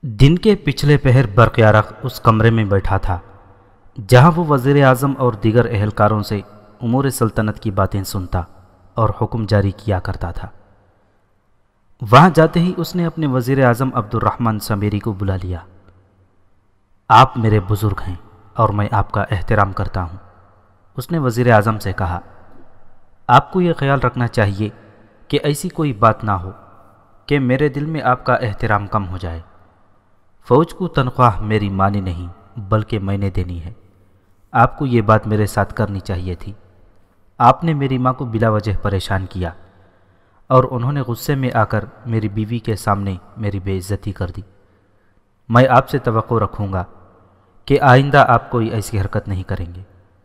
دن کے پچھلے پہر برق یارق اس کمرے میں بیٹھا تھا جہاں وہ وزیر اعظم اور دیگر اہلکاروں سے امور سلطنت کی باتیں سنتا اور حکم جاری کیا کرتا تھا۔ وہاں جاتے ہی اس نے اپنے وزیر اعظم عبد الرحمن سمیری کو بلا لیا۔ آپ میرے بزرگ ہیں اور میں آپ کا احترام کرتا ہوں، اس نے وزیر اعظم سے کہا۔ آپ کو یہ خیال رکھنا چاہیے کہ ایسی کوئی بات نہ ہو کہ میرے دل میں آپ کا احترام کم ہو جائے۔ فوج کو تنخواہ میری ماں نے نہیں بلکہ میں نے دینی ہے۔ آپ کو یہ بات میرے ساتھ کرنی چاہیے تھی۔ آپ نے میری ماں کو بلا وجہ پریشان کیا اور انہوں نے غصے میں آ کر میری بیوی کے سامنے میری بے عزتی کر دی۔ میں آپ سے توقع رکھوں گا کہ آئندہ آپ کوئی ایسی حرکت نہیں کریں گے۔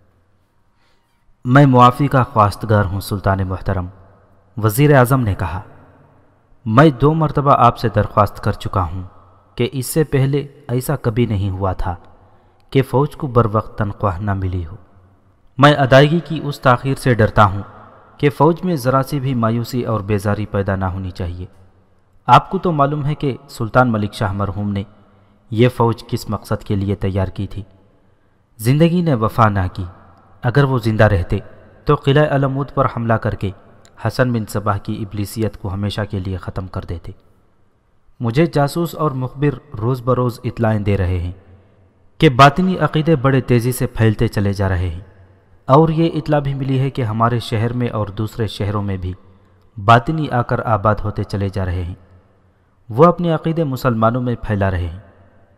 میں معافی کا خواستگار ہوں سلطان محترم، وزیر اعظم نے کہا۔ میں 2 مرتبہ آپ سے درخواست کر چکا ہوں کہ اس سے پہلے ایسا کبھی نہیں ہوا تھا کہ فوج کو بر وقت تنخواہ نہ ملی ہو۔ میں ادائیگی کی اس تاخیر سے ڈرتا ہوں کہ فوج میں ذرا سی بھی مایوسی اور بیزاری پیدا نہ ہونی چاہیے۔ آپ کو تو معلوم ہے کہ سلطان ملک شاہ مرحوم نے یہ فوج کس مقصد کے لیے تیار کی تھی۔ زندگی نے وفا نہ کی۔ اگر وہ زندہ رہتے تو قلعہ علمود پر حملہ کر کے حسن بن صباح کی ابلیسیت کو ہمیشہ کے لیے ختم کر دیتے۔ مجھے جاسوس اور مخبر روز بروز اطلاعیں دے رہے ہیں کہ باطنی عقیدے بڑے تیزی سے پھیلتے چلے جا رہے ہیں، اور یہ اطلاع بھی ملی ہے کہ ہمارے شہر میں اور دوسرے شہروں میں بھی باطنی آ کر آباد ہوتے چلے جا رہے ہیں۔ وہ اپنے عقیدے مسلمانوں میں پھیلا رہے ہیں۔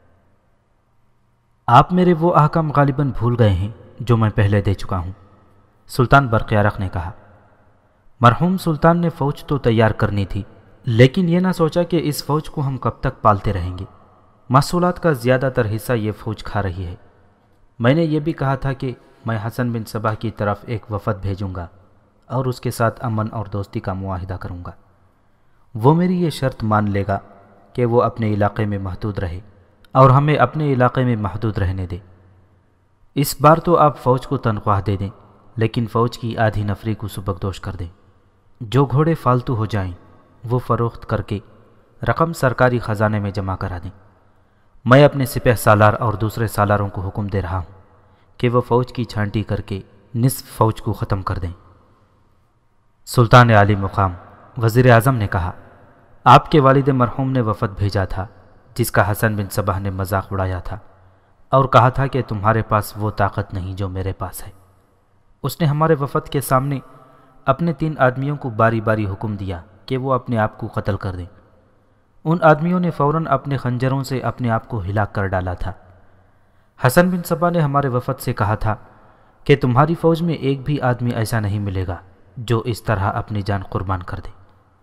آپ میرے وہ احکام غالباً بھول گئے ہیں جو میں پہلے دے چکا ہوں، سلطان برق یارق نے کہا۔ مرحوم سلطان نے فوج تو تیار کرنی تھی، لیکن یہ نہ سوچا کہ اس فوج کو ہم کب تک پالتے رہیں گے۔ محصولات کا زیادہ تر حصہ یہ فوج کھا رہی ہے۔ میں نے یہ بھی کہا تھا کہ میں حسن بن صباح کی طرف ایک وفد بھیجوں گا اور اس کے ساتھ امن اور دوستی کا معاہدہ کروں گا۔ وہ میری یہ شرط مان لے گا کہ وہ اپنے علاقے میں محدود رہے اور ہمیں اپنے علاقے میں محدود رہنے دے۔ اس بار تو آپ فوج کو تنخواہ دے دیں، لیکن فوج کی آدھی نفری کو سبکدوش کر دیں۔ جو گھوڑے فالتو ہو جائیں وہ فروخت کر کے رقم سرکاری خزانے میں جمع کرا دیں۔ میں اپنے سپہ سالار اور دوسرے سالاروں کو حکم دے رہا ہوں کہ وہ فوج کی چھانٹی کر کے نصف فوج کو ختم کر دیں۔ سلطان عالی مقام وزیر اعظم نے کہا، آپ کے والد مرحوم نے وفد بھیجا تھا جس کا حسن بن صباح نے مذاق اڑایا تھا اور کہا تھا کہ تمہارے پاس وہ طاقت نہیں جو میرے پاس ہے۔ اس نے ہمارے وفد کے سامنے اپنے 3 آدمیوں کو باری باری حکم دیا کہ وہ اپنے آپ کو قتل کر دیں۔ ان آدمیوں نے فوراً اپنے خنجروں سے اپنے آپ کو ہلاک کر ڈالا تھا۔ حسن بن صباح نے ہمارے وفد سے کہا تھا کہ تمہاری فوج میں ایک بھی آدمی ایسا نہیں ملے گا جو اس طرح اپنی جان قربان کر دے۔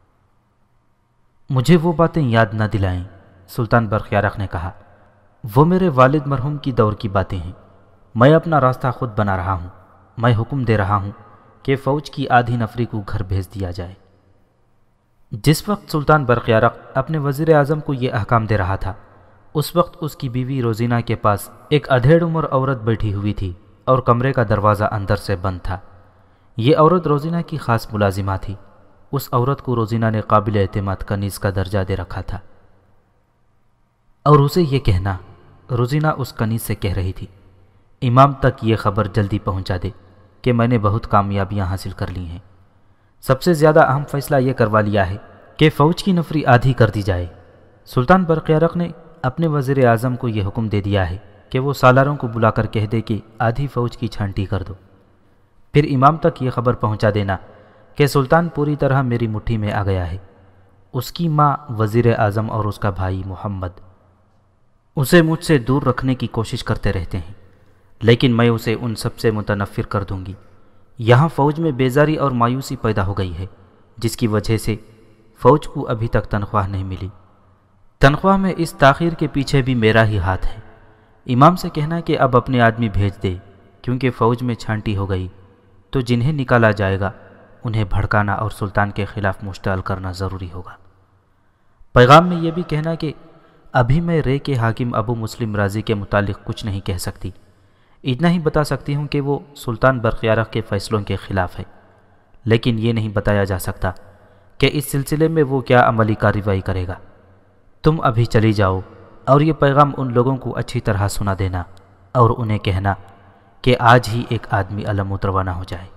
مجھے وہ باتیں یاد نہ دلائیں، سلطان برق یارق نے کہا۔ وہ میرے والد مرحوم کی دور کی باتیں ہیں۔ میں اپنا راستہ خود بنا رہا ہوں۔ میں حکم دے رہا ہوں کہ فوج کی آدھی نفری کو گھر بھیج دیا جائے۔ جس وقت سلطان برق یارق اپنے وزیر اعظم کو یہ احکام دے رہا تھا، اس وقت اس کی بیوی روزینہ کے پاس ایک ادھیڑ عمر عورت بیٹھی ہوئی تھی اور کمرے کا دروازہ اندر سے بند تھا۔ یہ عورت روزینہ کی خاص ملازمہ تھی۔ اس عورت کو روزینہ نے قابل اعتماد کنیز کا درجہ دے رکھا تھا، اور اسے یہ کہنا، روزینہ اس کنیز سے کہہ رہی تھی، امام تک یہ خبر جلدی پہنچا دے کہ میں نے بہت کامیابیاں حاصل کر لی ہیں۔ سب سے زیادہ اہم فیصلہ یہ کروا لیا ہے کہ فوج کی نفری آدھی کر دی جائے۔ سلطان برق یارق نے اپنے وزیر اعظم کو یہ حکم دے دیا ہے کہ وہ سالاروں کو بلا کر کہہ دے کہ آدھی فوج کی چھانٹی کر دو۔ پھر امام تک یہ خبر پہنچا دینا کہ سلطان پوری طرح میری مٹھی میں آ گیا ہے۔ اس کی ماں، وزیر اعظم اور اس کا بھائی محمد اسے مجھ سے دور رکھنے کی کوشش کرتے رہتے ہیں، لیکن میں اسے ان سب سے متنفر کر دوں گی۔ یہاں فوج میں بیزاری اور مایوسی پیدا ہو گئی ہے، جس کی وجہ سے فوج کو ابھی تک تنخواہ نہیں ملی۔ تنخواہ میں اس تاخیر کے پیچھے بھی میرا ہی ہاتھ ہے۔ امام سے کہنا کہ اب اپنے آدمی بھیج دے، کیونکہ فوج میں چھانٹی ہو گئی تو جنہیں نکالا جائے گا انہیں بھڑکانا اور سلطان کے خلاف مشتعل کرنا ضروری ہوگا۔ پیغام میں یہ بھی کہنا کہ ابھی میں رے کے حاکم ابو مسلم رازی کے متعلق کچھ نہیں کہہ سکتی۔ اتنا ہی بتا سکتی ہوں کہ وہ سلطان برق یارق کے فیصلوں کے خلاف ہے، لیکن یہ نہیں بتایا جا سکتا کہ اس سلسلے میں وہ کیا عملی کارروائی کرے گا۔ تم ابھی چلی جاؤ اور یہ پیغام ان لوگوں کو اچھی طرح سنا دینا اور انہیں کہنا کہ آج ہی ایک آدمی علموت روانہ ہو جائے۔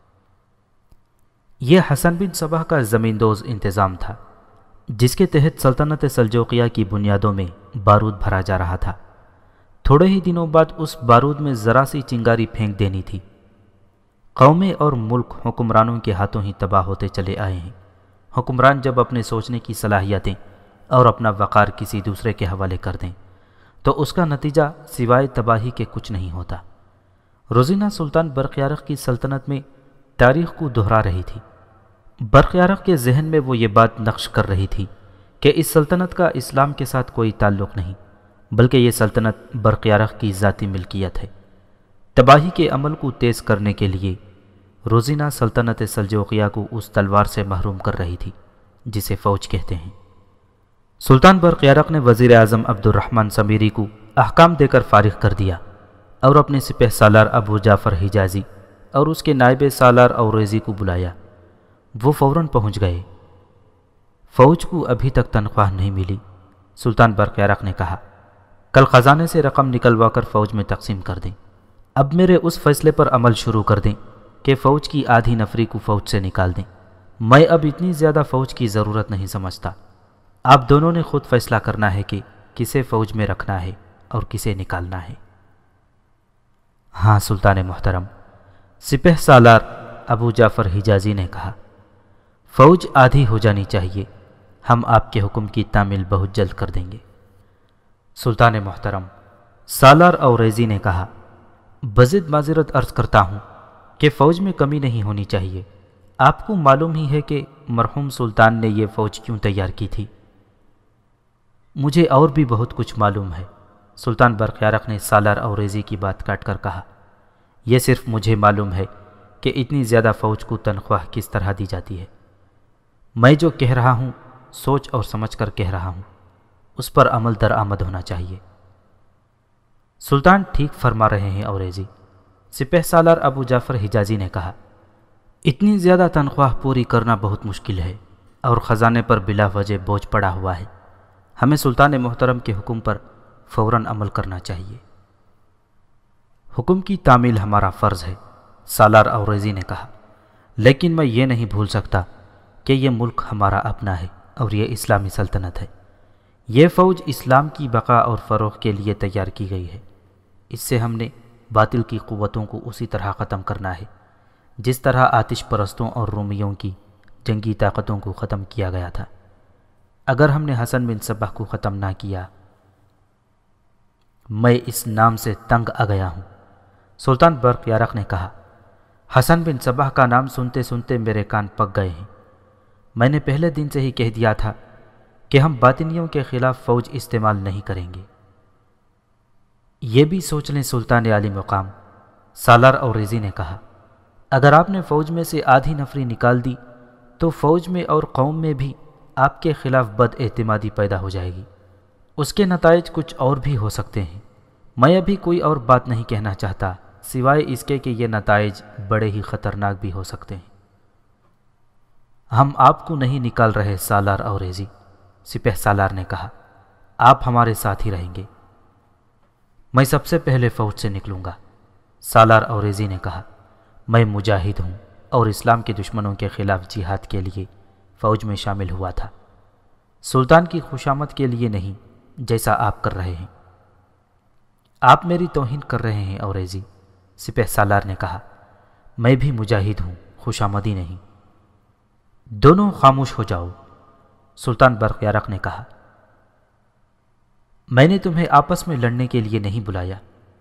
یہ حسن بن صباح کا زمین دوز انتظام تھا جس کے تحت سلطنت سلجوقیہ کی بنیادوں میں بارود بھرا جا رہا تھا۔ تھوڑے ہی دنوں بعد اس بارود میں ذرا سی چنگاری پھینک دینی تھی۔ قومیں اور ملک حکمرانوں کے ہاتھوں ہی تباہ ہوتے چلے آئے ہیں۔ حکمران جب اپنے سوچنے کی صلاحیتیں اور اپنا وقار کسی دوسرے کے حوالے کر دیں تو اس کا نتیجہ سوائے تباہی کے کچھ نہیں ہوتا۔ روزینہ سلطان برقیارق کی سلطنت میں تاریخ کو دہرا رہی تھی۔ برقیارق کے ذہن میں وہ یہ بات نقش کر رہی تھی کہ اس سلطنت کا اسلام کے ساتھ کوئی تعلق نہیں، بلکہ یہ سلطنت برقیارق کی ذاتی ملکیت ہے۔ تباہی کے عمل کو تیز کرنے کے لیے روزینہ سلطنت سلجوقیہ کو اس تلوار سے محروم کر رہی تھی جسے فوج کہتے ہیں۔ سلطان برقیارق نے وزیر اعظم عبد الرحمن سمیری کو احکام دے کر فارغ کر دیا اور اپنے سپہ سالار ابو جعفر حجازی اور اس کے نائب سالار اوریزی کو بلایا۔ وہ فوراً پہنچ گئے۔ فوج کو ابھی تک تنخواہ نہیں ملی۔ سلطان برقیارق نے کہا، کل خزانے سے رقم نکلوا کر فوج میں تقسیم کر دیں۔ اب میرے اس فیصلے پر عمل شروع کر دیں کہ فوج کی آدھی نفری کو فوج سے نکال دیں۔ میں اب اتنی زیادہ فوج کی ضرورت نہیں سمجھتا۔ آپ دونوں نے خود فیصلہ کرنا ہے کہ کسے فوج میں رکھنا ہے اور کسے نکالنا ہے۔ ہاں سلطان محترم، سپہ سالار ابو جعفر حجازی نے کہا، فوج آدھی ہو جانی چاہیے، ہم آپ کے حکم کی تعمیل بہت جلد کر دیں گے۔ سلطان محترم، سالار اوریزی نے کہا، بضد معذرت عرض کرتا ہوں کہ فوج میں کمی نہیں ہونی چاہیے۔ آپ کو معلوم ہی ہے کہ مرحوم سلطان نے یہ فوج کیوں تیار کی تھی۔ مجھے اور بھی بہت کچھ معلوم ہے، سلطان برقیارق نے سالار اوریزی کی بات کاٹ کر کہا۔ یہ صرف مجھے معلوم ہے کہ اتنی زیادہ فوج کو تنخواہ کس طرح دی جاتی ہے۔ میں جو کہہ رہا ہوں سوچ اور سمجھ کر کہہ رہا ہوں، اس پر عمل درآمد ہونا چاہیے۔ سلطان ٹھیک فرما رہے ہیں اوریزی، سپہ سالار ابو جعفر حجازی نے کہا، اتنی زیادہ تنخواہ پوری کرنا بہت مشکل ہے اور خزانے پر بلا وجہ بوجھ پڑا ہوا ہے۔ ہمیں سلطان محترم کے حکم پر فوراً عمل کرنا چاہیے۔ حکم کی تعمیل ہمارا فرض ہے، سالار اوریزی نے کہا، لیکن میں یہ نہیں بھول سکتا کہ یہ ملک ہمارا اپنا ہے اور یہ اسلامی سلطنت ہے۔ یہ فوج اسلام کی بقا اور فروغ کے لیے تیار کی گئی ہے۔ اس سے ہم نے باطل کی قوتوں کو اسی طرح ختم کرنا ہے جس طرح آتش پرستوں اور رومیوں کی جنگی طاقتوں کو ختم کیا گیا تھا۔ اگر ہم نے حسن بن صباح کو ختم نہ کیا، میں اس نام سے تنگ آ گیا ہوں۔ سلطان برقیارق نے کہا، حسن بن صباح کا نام سنتے سنتے میرے کان پک گئے ہیں۔ میں نے پہلے دن سے ہی کہہ دیا تھا کہ ہم باطنیوں کے خلاف فوج استعمال نہیں کریں گے۔ یہ بھی سوچ لیں سلطان عالی مقام، سالار اوریزی نے کہا، اگر آپ نے فوج میں سے آدھی نفری نکال دی تو فوج میں اور قوم میں بھی آپ کے خلاف بد اعتمادی پیدا ہو جائے گی۔ اس کے نتائج کچھ اور بھی ہو سکتے ہیں۔ میں ابھی کوئی اور بات نہیں کہنا چاہتا سوائے اس کے کہ یہ نتائج بڑے ہی خطرناک بھی ہو سکتے ہیں۔ ہم آپ کو نہیں نکال رہے سالار اوریزی، سپہ سالار نے کہا، آپ ہمارے ساتھ ہی رہیں گے۔ میں سب سے پہلے فوج سے نکلوں گا، سالار اوریزی نے کہا۔ میں مجاہد ہوں اور اسلام کے دشمنوں کے خلاف جہاد کے لیے فوج میں شامل ہوا تھا، سلطان کی خوشامد کے لیے نہیں جیسا آپ کر رہے ہیں۔ آپ میری توہین کر رہے ہیں اوریزی، سپہ سالار نے کہا۔ میں بھی مجاہد ہوں، خوشامدی نہیں۔ دونوں خاموش ہو جاؤ، سلطان برقیارق نے کہا۔ میں نے تمہیں آپس میں لڑنے کے لیے نہیں بلایا،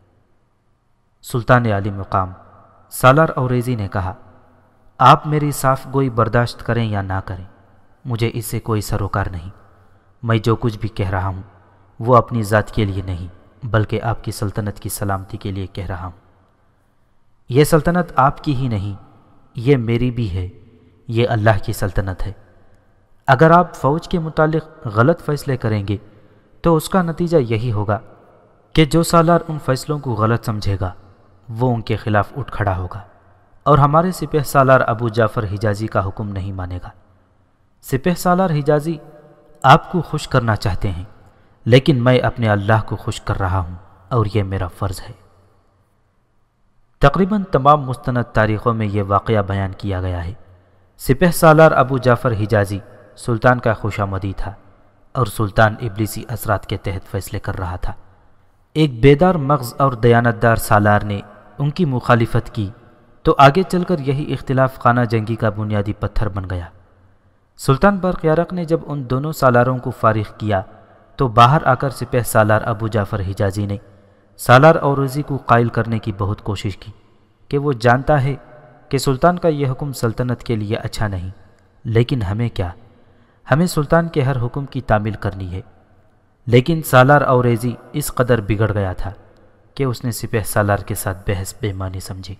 سلطان عالی مقام، سالار اوریزی نے کہا۔ آپ میری صاف گوئی برداشت کریں یا نہ کریں، مجھے اس سے کوئی سروکار نہیں۔ میں جو کچھ بھی کہہ رہا ہوں وہ اپنی ذات کے لیے نہیں بلکہ آپ کی سلطنت کی سلامتی کے لیے کہہ رہا ہوں۔ یہ سلطنت آپ کی ہی نہیں، یہ میری بھی ہے، یہ اللہ کی سلطنت ہے۔ اگر آپ فوج کے متعلق غلط فیصلے کریں گے تو اس کا نتیجہ یہی ہوگا کہ جو سالار ان فیصلوں کو غلط سمجھے گا وہ ان کے خلاف اٹھ کھڑا ہوگا اور ہمارے سپہ سالار ابو جعفر حجازی کا حکم نہیں مانے گا۔ سپہ سالار حجازی آپ کو خوش کرنا چاہتے ہیں، لیکن میں اپنے اللہ کو خوش کر رہا ہوں اور یہ میرا فرض ہے۔ تقریباً تمام مستند تاریخوں میں یہ واقعہ بیان کیا گیا ہے۔ سپہ سالار ابو جعفر حجازی سلطان کا خوشامدی تھا اور سلطان ابلیسی اثرات کے تحت فیصلے کر رہا تھا۔ ایک بیدار مغز اور دیانتدار سالار نے ان کی مخالفت کی تو آگے چل کر یہی اختلاف خانہ جنگی کا بنیادی پتھر بن گیا۔ سلطان برق یارق نے جب ان دونوں سالاروں کو فارغ کیا تو باہر آ کر سپہ سالار ابو جعفر حجازی نے سالار اوروزی کو قائل کرنے کی بہت کوشش کی کہ وہ جانتا ہے کہ سلطان کا یہ حکم سلطنت کے لیے اچھا نہیں، لیکن ہمیں کیا، ہمیں سلطان کے ہر حکم کی تعمیل کرنی ہے۔ لیکن سالار اوریزی اس قدر بگڑ گیا تھا کہ اس نے سپہ سالار کے ساتھ بحث بے معنی سمجھی۔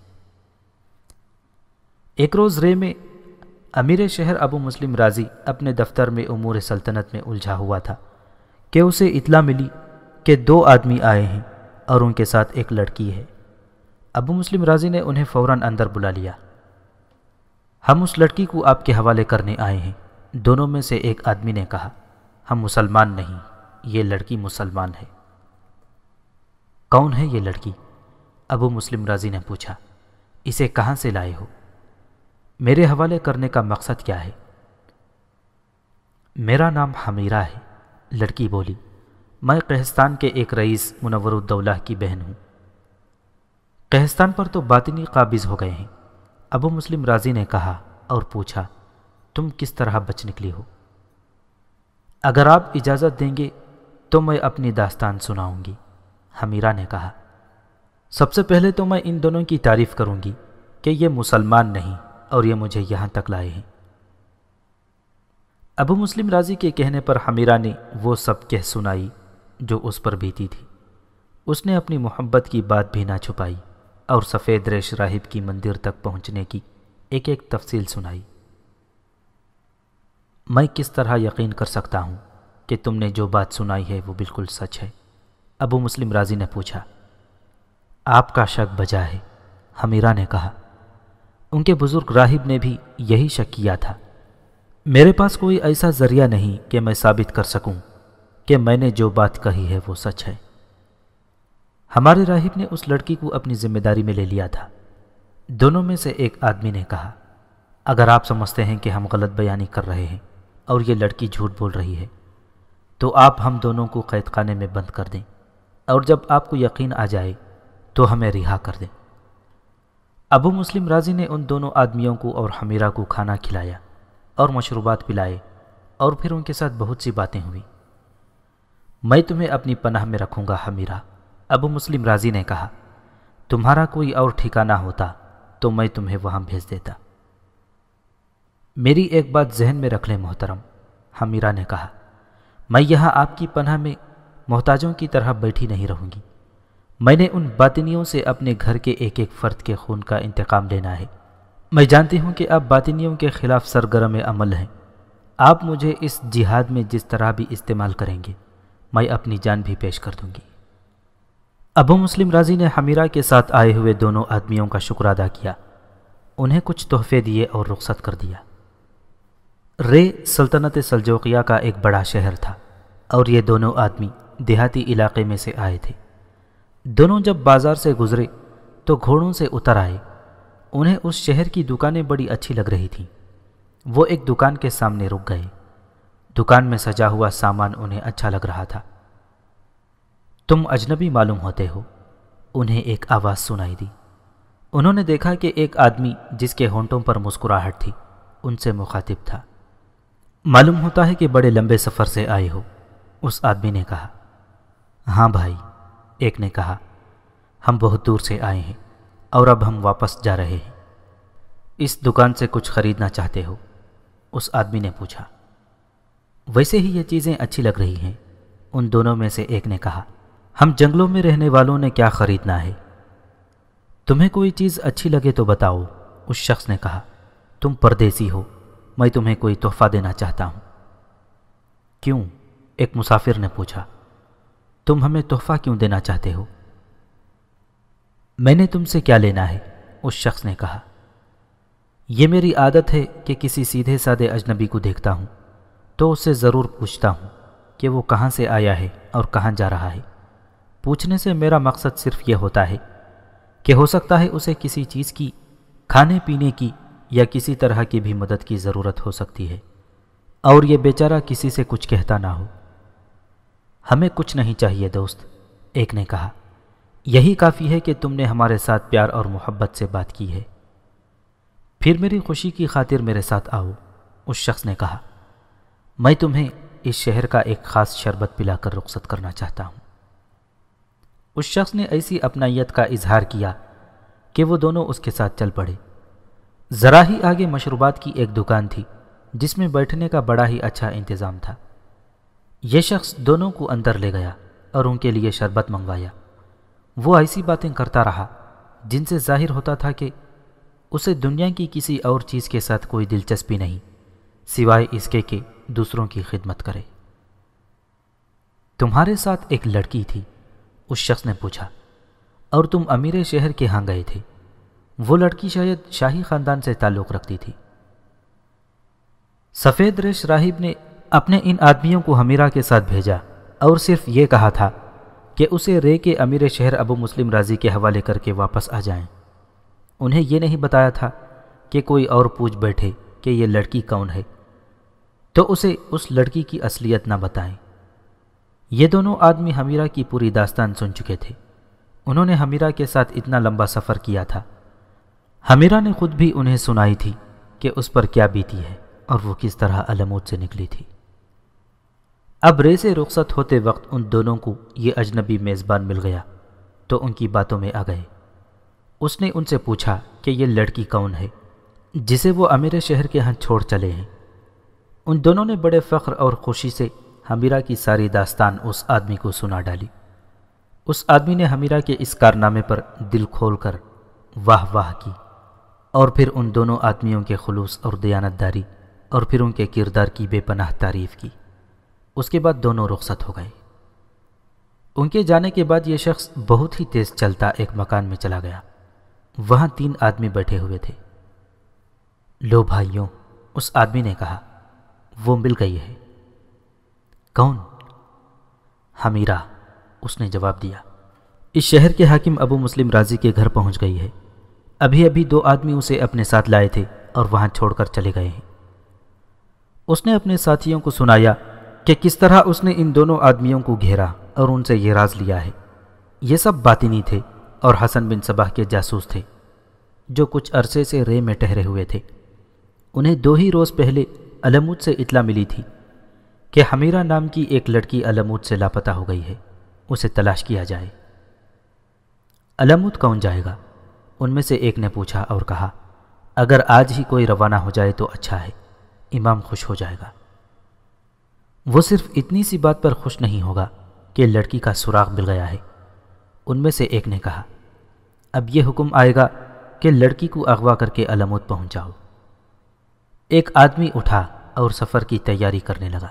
ایک روز رے میں امیر شہر ابو مسلم رازی اپنے دفتر میں امور سلطنت میں الجھا ہوا تھا کہ اسے اطلاع ملی کہ 2 آدمی آئے ہیں اور ان کے ساتھ ایک لڑکی ہے۔ ابو مسلم رازی نے انہیں فوراً اندر بلا لیا۔ ہم اس لڑکی کو آپ کے حوالے کرنے آئے ہیں، دونوں میں سے ایک آدمی نے کہا۔ ہم مسلمان نہیں، یہ لڑکی مسلمان ہے۔ کون ہے یہ لڑکی؟ ابو مسلم رازی نے پوچھا۔ اسے کہاں سے لائے ہو؟ میرے حوالے کرنے کا مقصد کیا ہے؟ میرا نام حمیرہ ہے، لڑکی بولی۔ میں قہستان کے ایک رئیس منور الدولہ کی بہن ہوں۔ قہستان پر تو باطنی قابض ہو گئے ہیں، ابو مسلم رازی نے کہا اور پوچھا، تم کس طرح بچ نکلی ہو؟ اگر آپ اجازت دیں گے تو میں اپنی داستان سناؤں گی، حمیرہ نے کہا۔ سب سے پہلے تو میں ان دونوں کی تعریف کروں گی کہ یہ مسلمان نہیں اور یہ مجھے یہاں تک لائے ہیں۔ ابو مسلم رازی کے کہنے پر حمیرہ نے وہ سب کہہ سنائی جو اس پر بیتی تھی۔ اس نے اپنی محبت کی بات بھی نہ چھپائی اور سفید ریش راہب کی مندر تک پہنچنے کی ایک ایک تفصیل سنائی۔ میں کس طرح یقین کر سکتا ہوں کہ تم نے جو بات سنائی ہے وہ بالکل سچ ہے؟ ابو مسلم رازی نے پوچھا۔ آپ کا شک بجا ہے، حمیرہ نے کہا۔ ان کے بزرگ راہب نے بھی یہی شک کیا تھا۔ میرے پاس کوئی ایسا ذریعہ نہیں کہ میں ثابت کر سکوں کہ میں نے جو بات کہی ہے وہ سچ ہے۔ ہمارے راہب نے اس لڑکی کو اپنی ذمہ داری میں لے لیا تھا۔ دونوں میں سے ایک آدمی نے کہا، اگر آپ سمجھتے ہیں کہ ہم غلط بیانی کر رہے ہیں اور یہ لڑکی جھوٹ بول رہی ہے تو آپ ہم دونوں کو قید خانے میں بند کر دیں، اور جب آپ کو یقین آ جائے تو ہمیں رہا کر دیں۔ ابو مسلم رازی نے ان دونوں آدمیوں کو اور حمیرہ کو کھانا کھلایا اور مشروبات پلائے اور پھر ان کے ساتھ بہت سی باتیں ہوئیں۔ میں تمہیں اپنی پناہ میں رکھوں گا حمیرہ، ابو مسلم رازی نے کہا۔ تمہارا کوئی اور ٹھکانہ ہوتا تو میں تمہیں وہاں بھیج دیتا۔ میری ایک بات ذہن میں رکھ لیں محترم، حمیرہ نے کہا۔ میں یہاں آپ کی پناہ میں محتاجوں کی طرح بیٹھی نہیں رہوں گی۔ میں نے ان باطنیوں سے اپنے گھر کے ایک ایک فرد کے خون کا انتقام لینا ہے۔ میں جانتی ہوں کہ آپ باطنیوں کے خلاف سرگرم عمل ہیں۔ آپ مجھے اس جہاد میں جس طرح بھی استعمال کریں گے میں اپنی جان بھی پیش کر دوں گی۔ ابو مسلم رازی نے حمیرہ کے ساتھ آئے ہوئے دونوں آدمیوں کا شکر ادا کیا، انہیں کچھ تحفے دیے اور رخصت کر دیا۔ رے سلطنت سلجوقیہ کا ایک بڑا شہر تھا اور یہ دونوں آدمی دیہاتی علاقے میں سے آئے تھے۔ دونوں جب بازار سے گزرے تو گھوڑوں سے اتر آئے۔ انہیں اس شہر کی دکانیں بڑی اچھی لگ رہی تھیں۔ وہ ایک دکان کے سامنے رک گئے۔ دکان میں سجا ہوا سامان انہیں اچھا لگ رہا تھا۔ تم اجنبی معلوم ہوتے ہو، انہیں ایک آواز سنائی دی۔ انہوں نے دیکھا کہ ایک آدمی جس کے ہونٹوں پر مسکراہٹ تھی ان سے مخاطب تھا۔ معلوم ہوتا ہے کہ بڑے لمبے سفر سے آئے ہو، اس آدمی نے کہا۔ ہاں بھائی، ایک نے کہا، ہم بہت دور سے آئے ہیں اور اب ہم واپس جا رہے ہیں۔ اس دکان سے کچھ خریدنا چاہتے ہو؟ اس آدمی نے پوچھا۔ ویسے ہی یہ چیزیں اچھی لگ رہی ہیں، ان دونوں میں سے ایک نے کہا۔ ہم جنگلوں میں رہنے والوں نے کیا خریدنا ہے؟ تمہیں کوئی چیز اچھی لگے تو بتاؤ، اس شخص نے کہا۔ تم پردیسی ہو، میں تمہیں کوئی تحفہ دینا چاہتا ہوں۔ کیوں؟ ایک مسافر نے پوچھا۔ تم ہمیں تحفہ کیوں دینا چاہتے ہو؟ میں نے تم سے کیا لینا ہے؟ اس شخص نے کہا۔ یہ میری عادت ہے کہ کسی سیدھے سادے اجنبی کو دیکھتا ہوں تو اس سے ضرور پوچھتا ہوں کہ وہ کہاں سے آیا ہے اور کہاں جا رہا ہے۔ پوچھنے سے میرا مقصد صرف یہ ہوتا ہے کہ ہو سکتا ہے اسے کسی چیز کی، کھانے پینے کی یا کسی طرح کی بھی مدد کی ضرورت ہو سکتی ہے، اور یہ بیچارہ کسی سے کچھ کہتا نہ ہو۔ ہمیں کچھ نہیں چاہیے دوست، ایک نے کہا، یہی کافی ہے کہ تم نے ہمارے ساتھ پیار اور محبت سے بات کی ہے۔ پھر میری خوشی کی خاطر میرے ساتھ آؤ، اس شخص نے کہا، میں تمہیں اس شہر کا ایک خاص شربت پلا کر رخصت کرنا چاہتا ہوں۔ اس شخص نے ایسی اپنائیت کا اظہار کیا کہ وہ دونوں اس کے ساتھ چل پڑے۔ ذرا ہی آگے مشروبات کی ایک دکان تھی جس میں بیٹھنے کا بڑا ہی اچھا انتظام تھا۔ یہ شخص دونوں کو اندر لے گیا اور ان کے لیے شربت منگوایا۔ وہ ایسی باتیں کرتا رہا جن سے ظاہر ہوتا تھا کہ اسے دنیا کی کسی اور چیز کے ساتھ کوئی دلچسپی نہیں سوائے اس کے کہ دوسروں کی خدمت کرے۔ تمہارے ساتھ ایک لڑکی تھی، اس شخص نے پوچھا، اور تم امیر شہر کے ہاں گئے تھے۔ وہ لڑکی شاید شاہی خاندان سے تعلق رکھتی تھی۔ سفید ریش راہب نے اپنے ان آدمیوں کو ہمیرا کے ساتھ بھیجا اور صرف یہ کہا تھا کہ اسے رے کے امیر شہر ابو مسلم رازی کے حوالے کر کے واپس آ جائیں۔ انہیں یہ نہیں بتایا تھا کہ کوئی اور پوچھ بیٹھے کہ یہ لڑکی کون ہے تو اسے اس لڑکی کی اصلیت نہ بتائیں۔ یہ دونوں آدمی ہمیرا کی پوری داستان سن چکے تھے۔ انہوں نے ہمیرا کے ساتھ اتنا لمبا سفر کیا تھا۔ ہمیرا نے خود بھی انہیں سنائی تھی کہ اس پر کیا بیتی ہے اور وہ کس طرح علمود سے نکلی تھی۔ اب رے سے رخصت ہوتے وقت ان دونوں کو یہ اجنبی میزبان مل گیا تو ان کی باتوں میں آ گئے۔ اس نے ان سے پوچھا کہ یہ لڑکی کون ہے جسے وہ امیر شہر کے ہاں چھوڑ چلے ہیں۔ ان دونوں نے بڑے فخر اور خوشی سے ہمیرا کی ساری داستان اس آدمی کو سنا ڈالی۔ اس آدمی نے ہمیرا کے اس کارنامے پر دل کھول کر واہ واہ کی، اور پھر ان دونوں آدمیوں کے خلوص اور دیانتداری اور پھر ان کے کردار کی بے پناہ تعریف کی۔ اس کے بعد دونوں رخصت ہو گئے۔ ان کے جانے کے بعد یہ شخص بہت ہی تیز چلتا ایک مکان میں چلا گیا۔ وہاں 3 آدمی بیٹھے ہوئے تھے۔ لو بھائیوں، اس آدمی نے کہا، وہ مل گئی ہے۔ کون؟ ہمیرا، اس نے جواب دیا۔ اس شہر کے حاکم ابو مسلم رازی کے گھر پہنچ گئی ہے۔ ابھی ابھی 2 آدمی اسے اپنے ساتھ لائے تھے اور وہاں چھوڑ کر چلے گئے ہیں۔ اس نے اپنے ساتھیوں کو سنایا کہ کس طرح اس نے ان دونوں آدمیوں کو گھیرا اور ان سے یہ راز لیا ہے۔ یہ سب باطنی تھے اور حسن بن صباح کے جاسوس تھے جو کچھ عرصے سے رے میں ٹھہرے ہوئے تھے۔ انہیں 2 ہی روز پہلے علمود سے اطلاع ملی تھی کہ ہمیرا نام کی ایک لڑکی علمود سے لاپتہ ہو گئی ہے، اسے تلاش کیا جائے۔ علمود کون جائے گا؟ ان میں سے ایک نے پوچھا اور کہا، اگر آج ہی کوئی روانہ ہو جائے تو اچھا ہے، امام خوش ہو جائے گا۔ وہ صرف اتنی سی بات پر خوش نہیں ہوگا کہ لڑکی کا سراغ مل گیا ہے۔ ان میں سے ایک نے کہا، اب یہ حکم آئے گا کہ لڑکی کو اغوا کر کے علمود پہنچاؤ۔ ایک آدمی اٹھا اور سفر کی تیاری کرنے لگا۔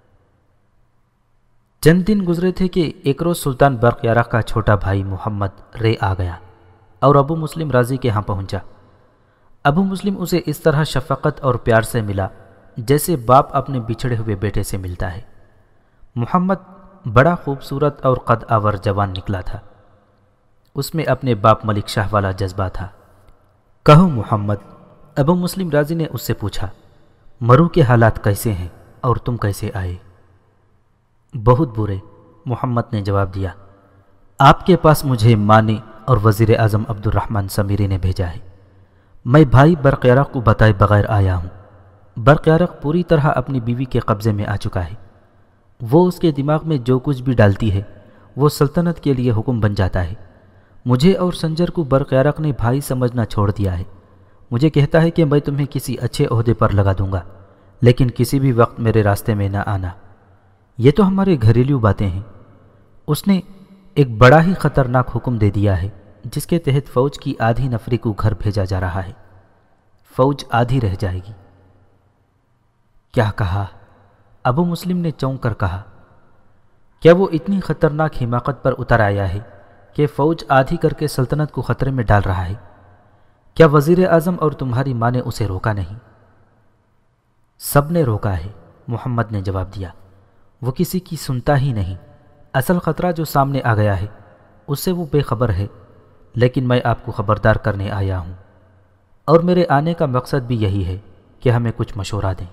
چند دن گزرے تھے کہ ایک روز سلطان برق یارق کا چھوٹا بھائی محمد رے آ گیا اور ابو مسلم رازی کے ہاں پہنچا۔ ابو مسلم اسے اس طرح شفقت اور پیار سے ملا جیسے باپ اپنے بچھڑے ہوئے بیٹے سے ملتا ہے۔ محمد بڑا خوبصورت اور قد آور جوان نکلا تھا۔ اس میں اپنے باپ ملک شاہ والا جذبہ تھا۔ کہو محمد، ابو مسلم رازی نے اس سے پوچھا، مرو کے حالات کیسے ہیں اور تم کیسے آئے؟ بہت برے، محمد نے جواب دیا۔ آپ کے پاس مجھے ماں نے اور وزیر اعظم عبد الرحمن سمیری نے بھیجا ہے۔ میں بھائی برق یارق کو بتائے بغیر آیا ہوں۔ برق یارق پوری طرح اپنی بیوی کے قبضے میں آ چکا ہے۔ وہ اس کے دماغ میں جو کچھ بھی ڈالتی ہے وہ سلطنت کے لیے حکم بن جاتا ہے۔ مجھے اور سنجر کو برق یارق نے بھائی سمجھنا چھوڑ دیا ہے۔ مجھے کہتا ہے کہ میں تمہیں کسی اچھے عہدے پر لگا دوں گا، لیکن کسی بھی وقت میرے راستے میں نہ آنا۔ یہ تو ہمارے گھریلو باتیں ہیں۔ اس نے ایک بڑا ہی خطرناک حکم دے دیا ہے جس کے تحت فوج کی آدھی نفری کو گھر بھیجا جا رہا ہے۔ فوج آدھی رہ جائے گی۔ کیا کہا؟ ابو مسلم نے چونک کر کہا، کیا وہ اتنی خطرناک حماقت پر اتر آیا ہے کہ فوج آدھی کر کے سلطنت کو خطرے میں ڈال رہا ہے؟ کیا وزیر اعظم اور تمہاری ماں نے اسے روکا نہیں؟ سب نے روکا ہے، محمد نے جواب دیا۔ وہ کسی کی سنتا ہی نہیں۔ اصل خطرہ جو سامنے آ گیا ہے اس سے وہ بے خبر ہے، لیکن میں آپ کو خبردار کرنے آیا ہوں، اور میرے آنے کا مقصد بھی یہی ہے کہ ہمیں کچھ مشورہ دیں۔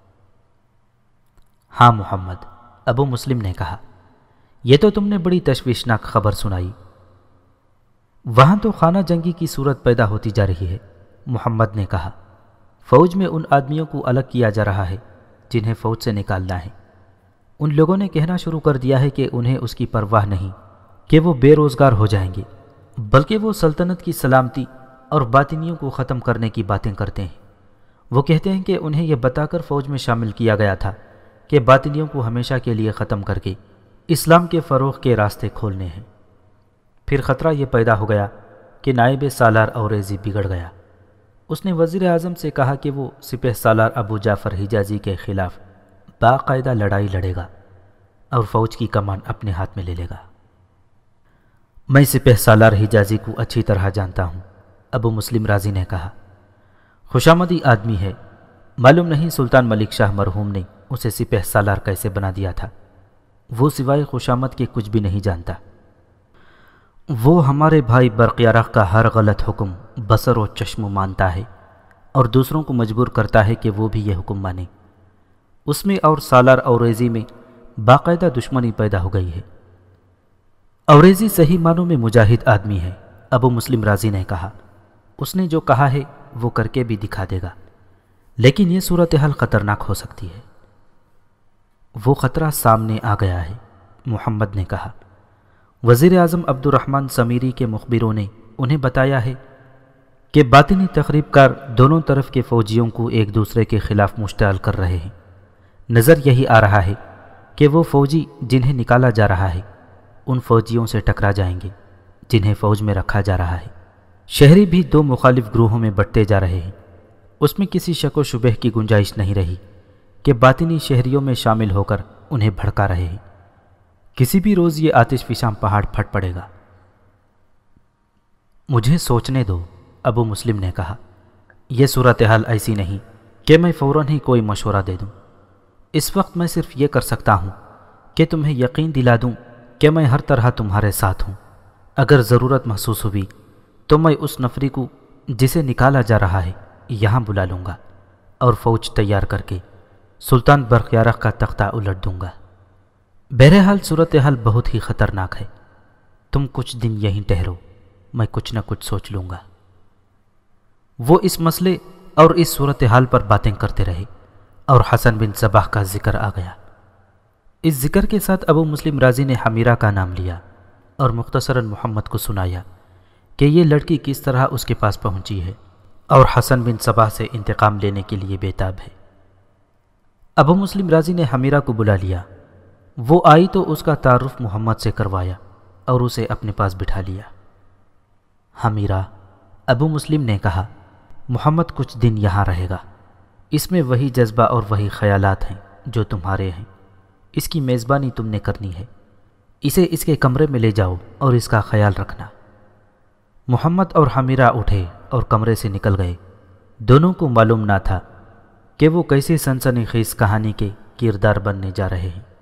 ہاں محمد، ابو مسلم نے کہا، یہ تو تم نے بڑی تشویشناک خبر سنائی۔ وہاں تو خانہ جنگی کی صورت پیدا ہوتی جا رہی ہے، محمد نے کہا۔ فوج میں ان آدمیوں کو الگ کیا جا رہا ہے جنہیں فوج سے نکالنا ہے۔ ان لوگوں نے کہنا شروع کر دیا ہے کہ انہیں اس کی پرواہ نہیں کہ وہ بے روزگار ہو جائیں گے، بلکہ وہ سلطنت کی سلامتی اور باطنیوں کو ختم کرنے کی باتیں کرتے ہیں۔ وہ کہتے ہیں کہ انہیں یہ بتا کر فوج میں شامل کیا گیا تھا کہ باطنیوں کو ہمیشہ کے لیے ختم کر کے اسلام کے فروغ کے راستے کھولنے ہیں۔ پھر خطرہ یہ پیدا ہو گیا کہ نائب سالار اوریزی بگڑ گیا۔ اس نے وزیر اعظم سے کہا کہ وہ سپہ سالار ابو جعفر حجازی کے خلاف باقاعدہ لڑائی لڑے گا اور فوج کی کمان اپنے ہاتھ میں لے لے گا۔ میں سپہ سالار حجازی کو اچھی طرح جانتا ہوں، ابو مسلم رازی نے کہا۔ خوشامدی آدمی ہے، معلوم نہیں سلطان ملک شاہ مرحوم نے اسے سپہ سالار کیسے بنا دیا تھا۔ وہ سوائے خوشامد کے کچھ بھی نہیں جانتا۔ وہ ہمارے بھائی برقیارق کا ہر غلط حکم بصر و چشم مانتا ہے اور دوسروں کو مجبور کرتا ہے کہ وہ بھی یہ حکم مانیں۔ اس میں اور سالار اوریزی میں باقاعدہ دشمنی پیدا ہو گئی ہے۔ اوریزی صحیح معنوں میں مجاہد آدمی ہے، ابو مسلم رازی نے کہا۔ اس نے جو کہا ہے وہ کر کے بھی دکھا دے گا، لیکن یہ صورتحال خطرناک ہو سکتی ہے۔ وہ خطرہ سامنے آ گیا ہے، محمد نے کہا۔ وزیر اعظم عبد الرحمن سمیری کے مخبروں نے انہیں بتایا ہے کہ باطنی تخریب کار دونوں طرف کے فوجیوں کو ایک دوسرے کے خلاف مشتعل کر رہے ہیں۔ نظر یہی آ رہا ہے کہ وہ فوجی جنہیں نکالا جا رہا ہے ان فوجیوں سے ٹکرا جائیں گے جنہیں فوج میں رکھا جا رہا ہے۔ شہری بھی دو مخالف گروہوں میں بٹتے جا رہے ہیں۔ اس میں کسی شک و شبہ کی گنجائش نہیں رہی کہ باطنی شہریوں میں شامل ہو کر انہیں بھڑکا رہے ہیں۔ کسی بھی روز یہ آتش فشاں پہاڑ پھٹ پڑے گا۔ مجھے سوچنے دو، ابو مسلم نے کہا۔ یہ صورتحال ایسی نہیں کہ میں فوراً ہی کوئی مشورہ دے دوں۔ اس وقت میں صرف یہ کر سکتا ہوں کہ تمہیں یقین دلا دوں کہ میں ہر طرح تمہارے ساتھ ہوں۔ اگر ضرورت محسوس ہوئی تو میں اس نفری کو جسے نکالا جا رہا ہے یہاں بلا لوں گا اور فوج تیار کر کے سلطان برقیارق کا تختہ الٹ دوں گا۔ بہرحال صورتحال بہت ہی خطرناک ہے۔ تم کچھ دن یہیں ٹھہرو، میں کچھ نہ کچھ سوچ لوں گا۔ وہ اس مسئلے اور اس صورتحال پر باتیں کرتے رہے اور حسن بن صباح کا ذکر آ گیا۔ اس ذکر کے ساتھ ابو مسلم رازی نے حمیرہ کا نام لیا اور مختصراً محمد کو سنایا کہ یہ لڑکی کس طرح اس کے پاس پہنچی ہے اور حسن بن صباح سے انتقام لینے کے لیے بےتاب ہے۔ ابو مسلم رازی نے حمیرہ کو بلا لیا۔ وہ آئی تو اس کا تعارف محمد سے کروایا اور اسے اپنے پاس بٹھا لیا۔ حمیرہ، ابو مسلم نے کہا، محمد کچھ دن یہاں رہے گا۔ اس میں وہی جذبہ اور وہی خیالات ہیں جو تمہارے ہیں۔ اس کی میزبانی تم نے کرنی ہے۔ اسے اس کے کمرے میں لے جاؤ اور اس کا خیال رکھنا۔ محمد اور حمیرہ اٹھے اور کمرے سے نکل گئے۔ دونوں کو معلوم نہ تھا کہ وہ کیسی سنسنی خیز کہانی کے کردار بننے جا رہے ہیں۔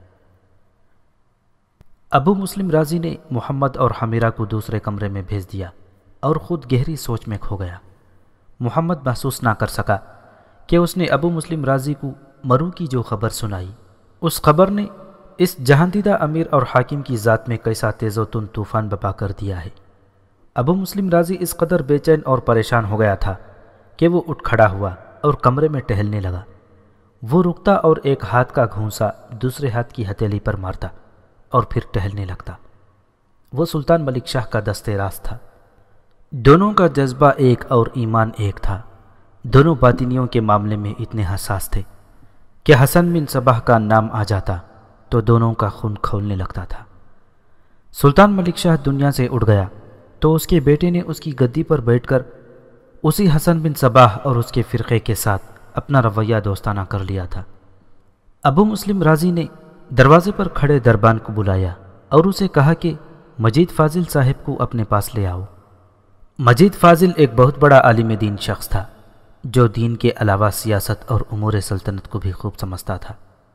ابو مسلم رازی نے محمد اور حمیرہ کو دوسرے کمرے میں بھیج دیا اور خود گہری سوچ میں کھو گیا۔ محمد محسوس نہ کر سکا کہ اس نے ابو مسلم رازی کو مرو کی جو خبر سنائی، اس خبر نے اس جہاندیدہ امیر اور حاکم کی ذات میں کیسا تیز و تند طوفان بپا کر دیا ہے۔ ابو مسلم رازی اس قدر بے چین اور پریشان ہو گیا تھا کہ وہ اٹھ کھڑا ہوا اور کمرے میں ٹہلنے لگا۔ وہ رکتا اور ایک ہاتھ کا گھونسا دوسرے ہاتھ کی ہتھیلی پر مارتا اور پھر ٹہلنے لگتا۔ وہ سلطان ملک شاہ کا دست راست تھا۔ دونوں کا جذبہ ایک اور ایمان ایک تھا۔ دونوں باطنیوں کے معاملے میں اتنے حساس تھے کہ حسن بن صباح کا نام آ جاتا تو دونوں کا خون کھولنے لگتا تھا۔ سلطان ملک شاہ دنیا سے اڑ گیا تو اس کے بیٹے نے اس کی گدی پر بیٹھ کر اسی حسن بن صباح اور اس کے فرقے کے ساتھ اپنا رویہ دوستانہ کر لیا تھا۔ ابو مسلم رازی نے دروازے پر کھڑے دربان کو بلایا اور اسے کہا کہ مجید فاضل صاحب کو اپنے پاس لے آؤ۔ مجید فاضل ایک بہت بڑا عالم دین شخص تھا جو دین کے علاوہ سیاست اور امور سلطنت کو بھی خوب سمجھتا تھا۔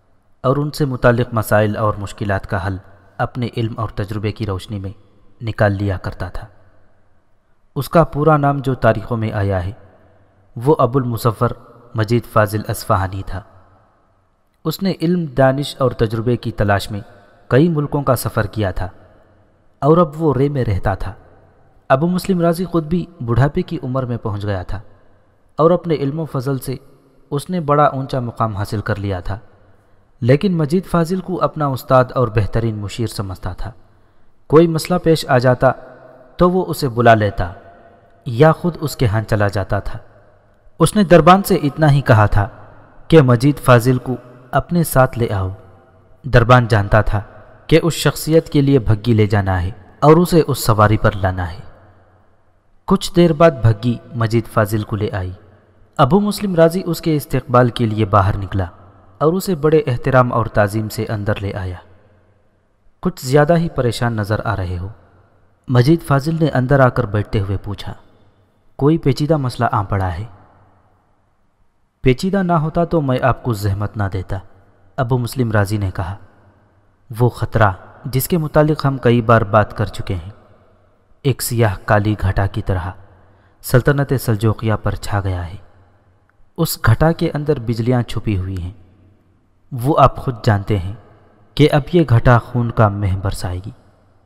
اور ان سے متعلق مسائل اور مشکلات کا حل اپنے علم اور تجربے کی روشنی میں نکال لیا کرتا تھا۔ اس کا پورا نام جو تاریخوں میں آیا ہے وہ ابو المظفر مجید فاضل اصفہانی تھا۔ اس نے علم، دانش اور تجربے کی تلاش میں کئی ملکوں کا سفر کیا تھا اور اب وہ رے میں رہتا تھا۔ ابو مسلم رازی خود بھی بڑھاپے کی عمر میں پہنچ گیا تھا اور اپنے علم و فضل سے اس نے بڑا اونچا مقام حاصل کر لیا تھا، لیکن مجید فاضل کو اپنا استاد اور بہترین مشیر سمجھتا تھا۔ کوئی مسئلہ پیش آ جاتا تو وہ اسے بلا لیتا یا خود اس کے ہاں چلا جاتا تھا۔ اس نے دربان سے اتنا ہی کہا تھا کہ مجید فاضل کو اپنے ساتھ لے آؤ۔ دربان جانتا تھا کہ اس شخصیت کے لیے بھگی لے جانا ہے اور اسے اس سواری پر لانا ہے۔ کچھ دیر بعد بھگی مجید فاضل کو لے آئی۔ ابو مسلم رازی اس کے استقبال کے لیے باہر نکلا اور اسے بڑے احترام اور تعظیم سے اندر لے آیا۔ کچھ زیادہ ہی پریشان نظر آ رہے ہو، مجید فاضل نے اندر آ کر بیٹھتے ہوئے پوچھا۔ کوئی پیچیدہ مسئلہ آ پڑا ہے؟ پیچیدہ نہ ہوتا تو میں آپ کو زحمت نہ دیتا، ابو مسلم رازی نے کہا۔ وہ خطرہ جس کے متعلق ہم کئی بار بات کر چکے ہیں، ایک سیاہ کالی گھٹا کی طرح سلطنت سلجوقیہ پر چھا گیا ہے۔ اس گھٹا کے اندر بجلیاں چھپی ہوئی ہیں۔ وہ آپ خود جانتے ہیں کہ اب یہ گھٹا خون کا مہ برسائے گی۔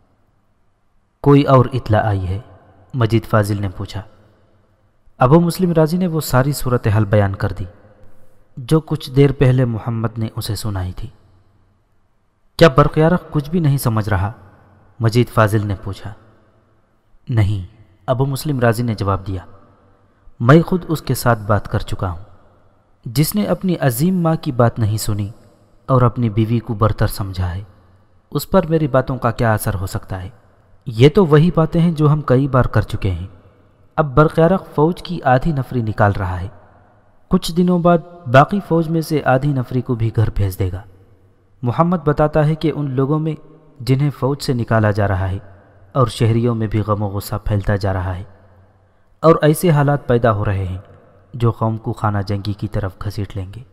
کوئی اور اطلاع آئی ہے؟ مجید فاضل نے پوچھا۔ ابو مسلم رازی نے وہ ساری صورتحال بیان کر دی جو کچھ دیر پہلے محمد نے اسے سنائی تھی۔ کیا برقیارق کچھ بھی نہیں سمجھ رہا؟ مجید فاضل نے پوچھا۔ نہیں، ابو مسلم رازی نے جواب دیا، میں خود اس کے ساتھ بات کر چکا ہوں۔ جس نے اپنی عظیم ماں کی بات نہیں سنی اور اپنی بیوی کو برتر سمجھا ہے، اس پر میری باتوں کا کیا اثر ہو سکتا ہے؟ یہ تو وہی باتیں ہیں جو ہم کئی بار کر چکے ہیں۔ اب برقیارق فوج کی آدھی نفری نکال رہا ہے، کچھ دنوں بعد باقی فوج میں سے آدھی نفری کو بھی گھر بھیج دے گا۔ محمد بتاتا ہے کہ ان لوگوں میں جنہیں فوج سے نکالا جا رہا ہے اور شہریوں میں بھی غم و غصہ پھیلتا جا رہا ہے، اور ایسے حالات پیدا ہو رہے ہیں جو قوم کو خانہ جنگی کی طرف گھسیٹ لیں گے۔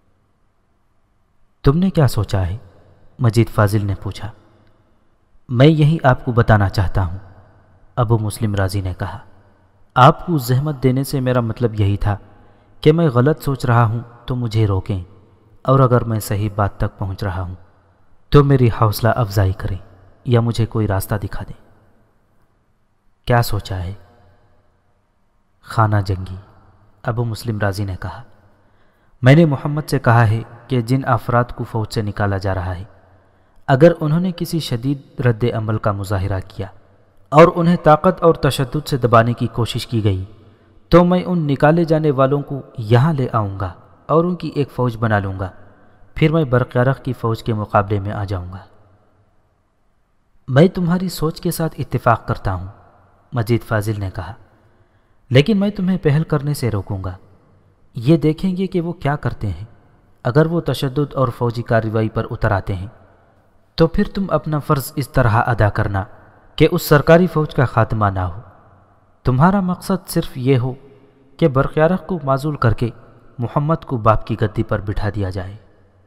تم نے کیا سوچا ہے؟ مجید فاضل نے پوچھا۔ میں یہی آپ کو بتانا چاہتا ہوں، ابو مسلم رازی نے کہا۔ آپ کو زحمت دینے سے میرا مطلب یہی تھا کہ میں غلط سوچ رہا ہوں تو مجھے روکیں، اور اگر میں صحیح بات تک پہنچ رہا ہوں تو میری حوصلہ افزائی کریں یا مجھے کوئی راستہ دکھا دیں۔ کیا سوچا ہے؟ خانہ جنگی، ابو مسلم رازی نے کہا۔ میں نے محمد سے کہا ہے کہ جن افراد کو فوج سے نکالا جا رہا ہے، اگر انہوں نے کسی شدید رد عمل کا مظاہرہ کیا اور انہیں طاقت اور تشدد سے دبانے کی کوشش کی گئی تو میں ان نکالے جانے والوں کو یہاں لے آؤں گا اور ان کی ایک فوج بنا لوں گا، پھر میں برقیارق کی فوج کے مقابلے میں آ جاؤں گا۔ میں تمہاری سوچ کے ساتھ اتفاق کرتا ہوں، مجید فاضل نے کہا، لیکن میں تمہیں پہل کرنے سے روکوں گا۔ یہ دیکھیں گے کہ وہ کیا کرتے ہیں۔ اگر وہ تشدد اور فوجی کارروائی پر اتر آتے ہیں تو پھر تم اپنا فرض اس طرح ادا کرنا کہ اس سرکاری فوج کا خاتمہ نہ ہو۔ تمہارا مقصد صرف یہ ہو کہ برقیارق کو معزول کر کے محمد کو باپ کی گدی پر بٹھا دیا جائے۔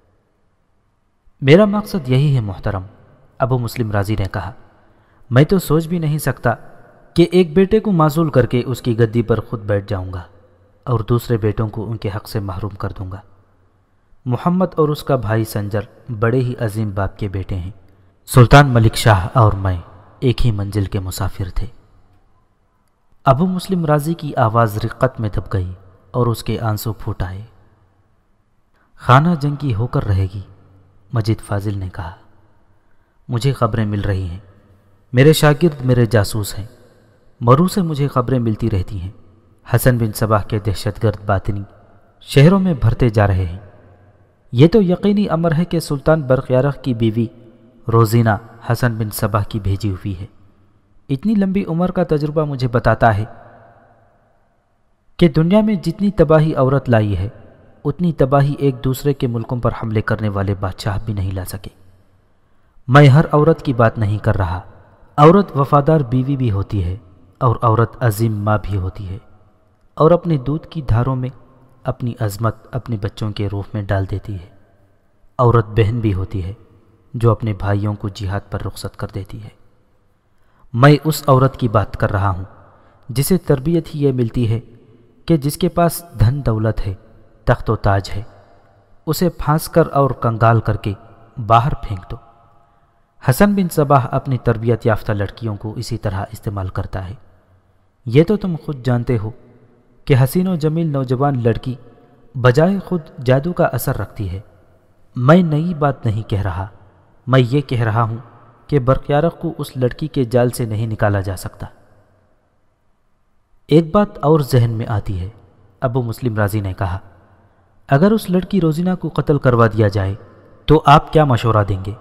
میرا مقصد یہی ہے محترم، ابو مسلم رازی نے کہا۔ میں تو سوچ بھی نہیں سکتا کہ ایک بیٹے کو معزول کر کے اس کی گدی پر خود بیٹھ جاؤں گا اور دوسرے بیٹوں کو ان کے حق سے محروم کر دوں گا۔ محمد اور اس کا بھائی سنجر بڑے ہی عظیم باپ کے بیٹے ہیں۔ سلطان ملک شاہ اور میں ایک ہی منزل کے مسافر تھے۔ ابو مسلم رازی کی آواز رقت میں دب گئی اور اس کے آنسو پھوٹ آئے۔ خانہ جنگی ہو کر رہے گی، مجید فاضل نے کہا۔ مجھے خبریں مل رہی ہیں، میرے شاگرد میرے جاسوس ہیں، مرو سے مجھے خبریں ملتی رہتی ہیں۔ حسن بن صباح کے دہشت گرد باطنی شہروں میں بھرتے جا رہے ہیں۔ یہ تو یقینی امر ہے کہ سلطان برقیارق کی بیوی روزینہ حسن بن صباح کی بھیجی ہوئی ہے۔ اتنی لمبی عمر کا تجربہ مجھے بتاتا ہے کہ دنیا میں جتنی تباہی عورت لائی ہے اتنی تباہی ایک دوسرے کے ملکوں پر حملے کرنے والے بادشاہ بھی نہیں لا سکے۔ میں ہر عورت کی بات نہیں کر رہا۔ عورت وفادار بیوی بھی ہوتی ہے اور عورت عظیم ماں بھی ہوتی ہے، اور اپنے دودھ کی دھاروں میں اپنی عظمت اپنے بچوں کے روح میں ڈال دیتی ہے۔ عورت بہن بھی ہوتی ہے جو اپنے بھائیوں کو جہاد پر رخصت کر دیتی ہے۔ میں اس عورت کی بات کر رہا ہوں جسے تربیت ہی یہ ملتی ہے کہ جس کے پاس دھن دولت ہے، تخت و تاج ہے، اسے پھانس کر اور کنگال کر کے باہر پھینک دو۔ حسن بن صباح اپنی تربیت یافتہ لڑکیوں کو اسی طرح استعمال کرتا ہے۔ یہ تو تم خود جانتے ہو کہ حسین و جمیل نوجوان لڑکی بجائے خود جادو کا اثر رکھتی ہے۔ میں نئی بات نہیں کہہ رہا، میں یہ کہہ رہا ہوں کہ برقیارق کو اس لڑکی کے جال سے نہیں نکالا جا سکتا۔ ایک بات اور ذہن میں آتی ہے، ابو مسلم رازی نے کہا، اگر اس لڑکی روزینہ کو قتل کروا دیا جائے تو آپ کیا مشورہ دیں گے؟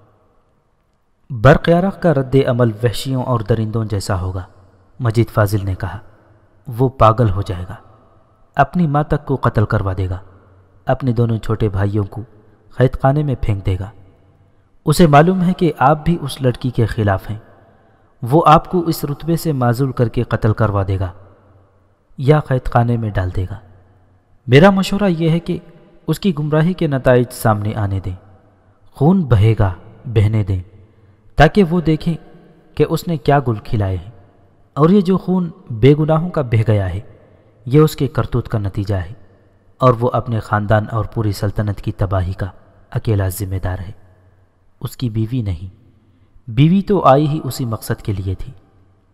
برقیارق کا رد عمل وحشیوں اور درندوں جیسا ہوگا، مجید فاضل نے کہا۔ وہ پاگل ہو جائے گا، اپنی ماں تک کو قتل کروا دے گا، اپنے دونوں چھوٹے بھائیوں کو قید خانے میں پھینک دے گا۔ اسے معلوم ہے کہ آپ بھی اس لڑکی کے خلاف ہیں، وہ آپ کو اس رتبے سے معزول کر کے قتل کروا دے گا یا قید خانے میں ڈال دے گا۔ میرا مشورہ یہ ہے کہ اس کی گمراہی کے نتائج سامنے آنے دیں، خون بہے گا، بہنے دیں، تاکہ وہ دیکھیں کہ اس نے کیا گل کھلائے ہیں، اور یہ جو خون بے گناہوں کا بہہ گیا ہے یہ اس کے کرتوت کا نتیجہ ہے، اور وہ اپنے خاندان اور پوری سلطنت کی تباہی کا اکیلا ذمہ دار ہے، اس کی بیوی نہیں۔ بیوی تو آئی ہی اسی مقصد کے لیے تھی۔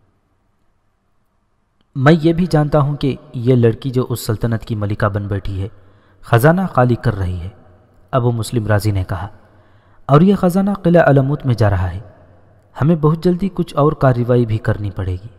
میں یہ بھی جانتا ہوں کہ یہ لڑکی جو اس سلطنت کی ملکہ بن بیٹھی ہے خزانہ خالی کر رہی ہے، ابو مسلم رازی نے کہا، اور یہ خزانہ قلعہ علموت میں جا رہا ہے۔ ہمیں بہت جلدی کچھ اور کارروائی بھی کرنی پڑے گی۔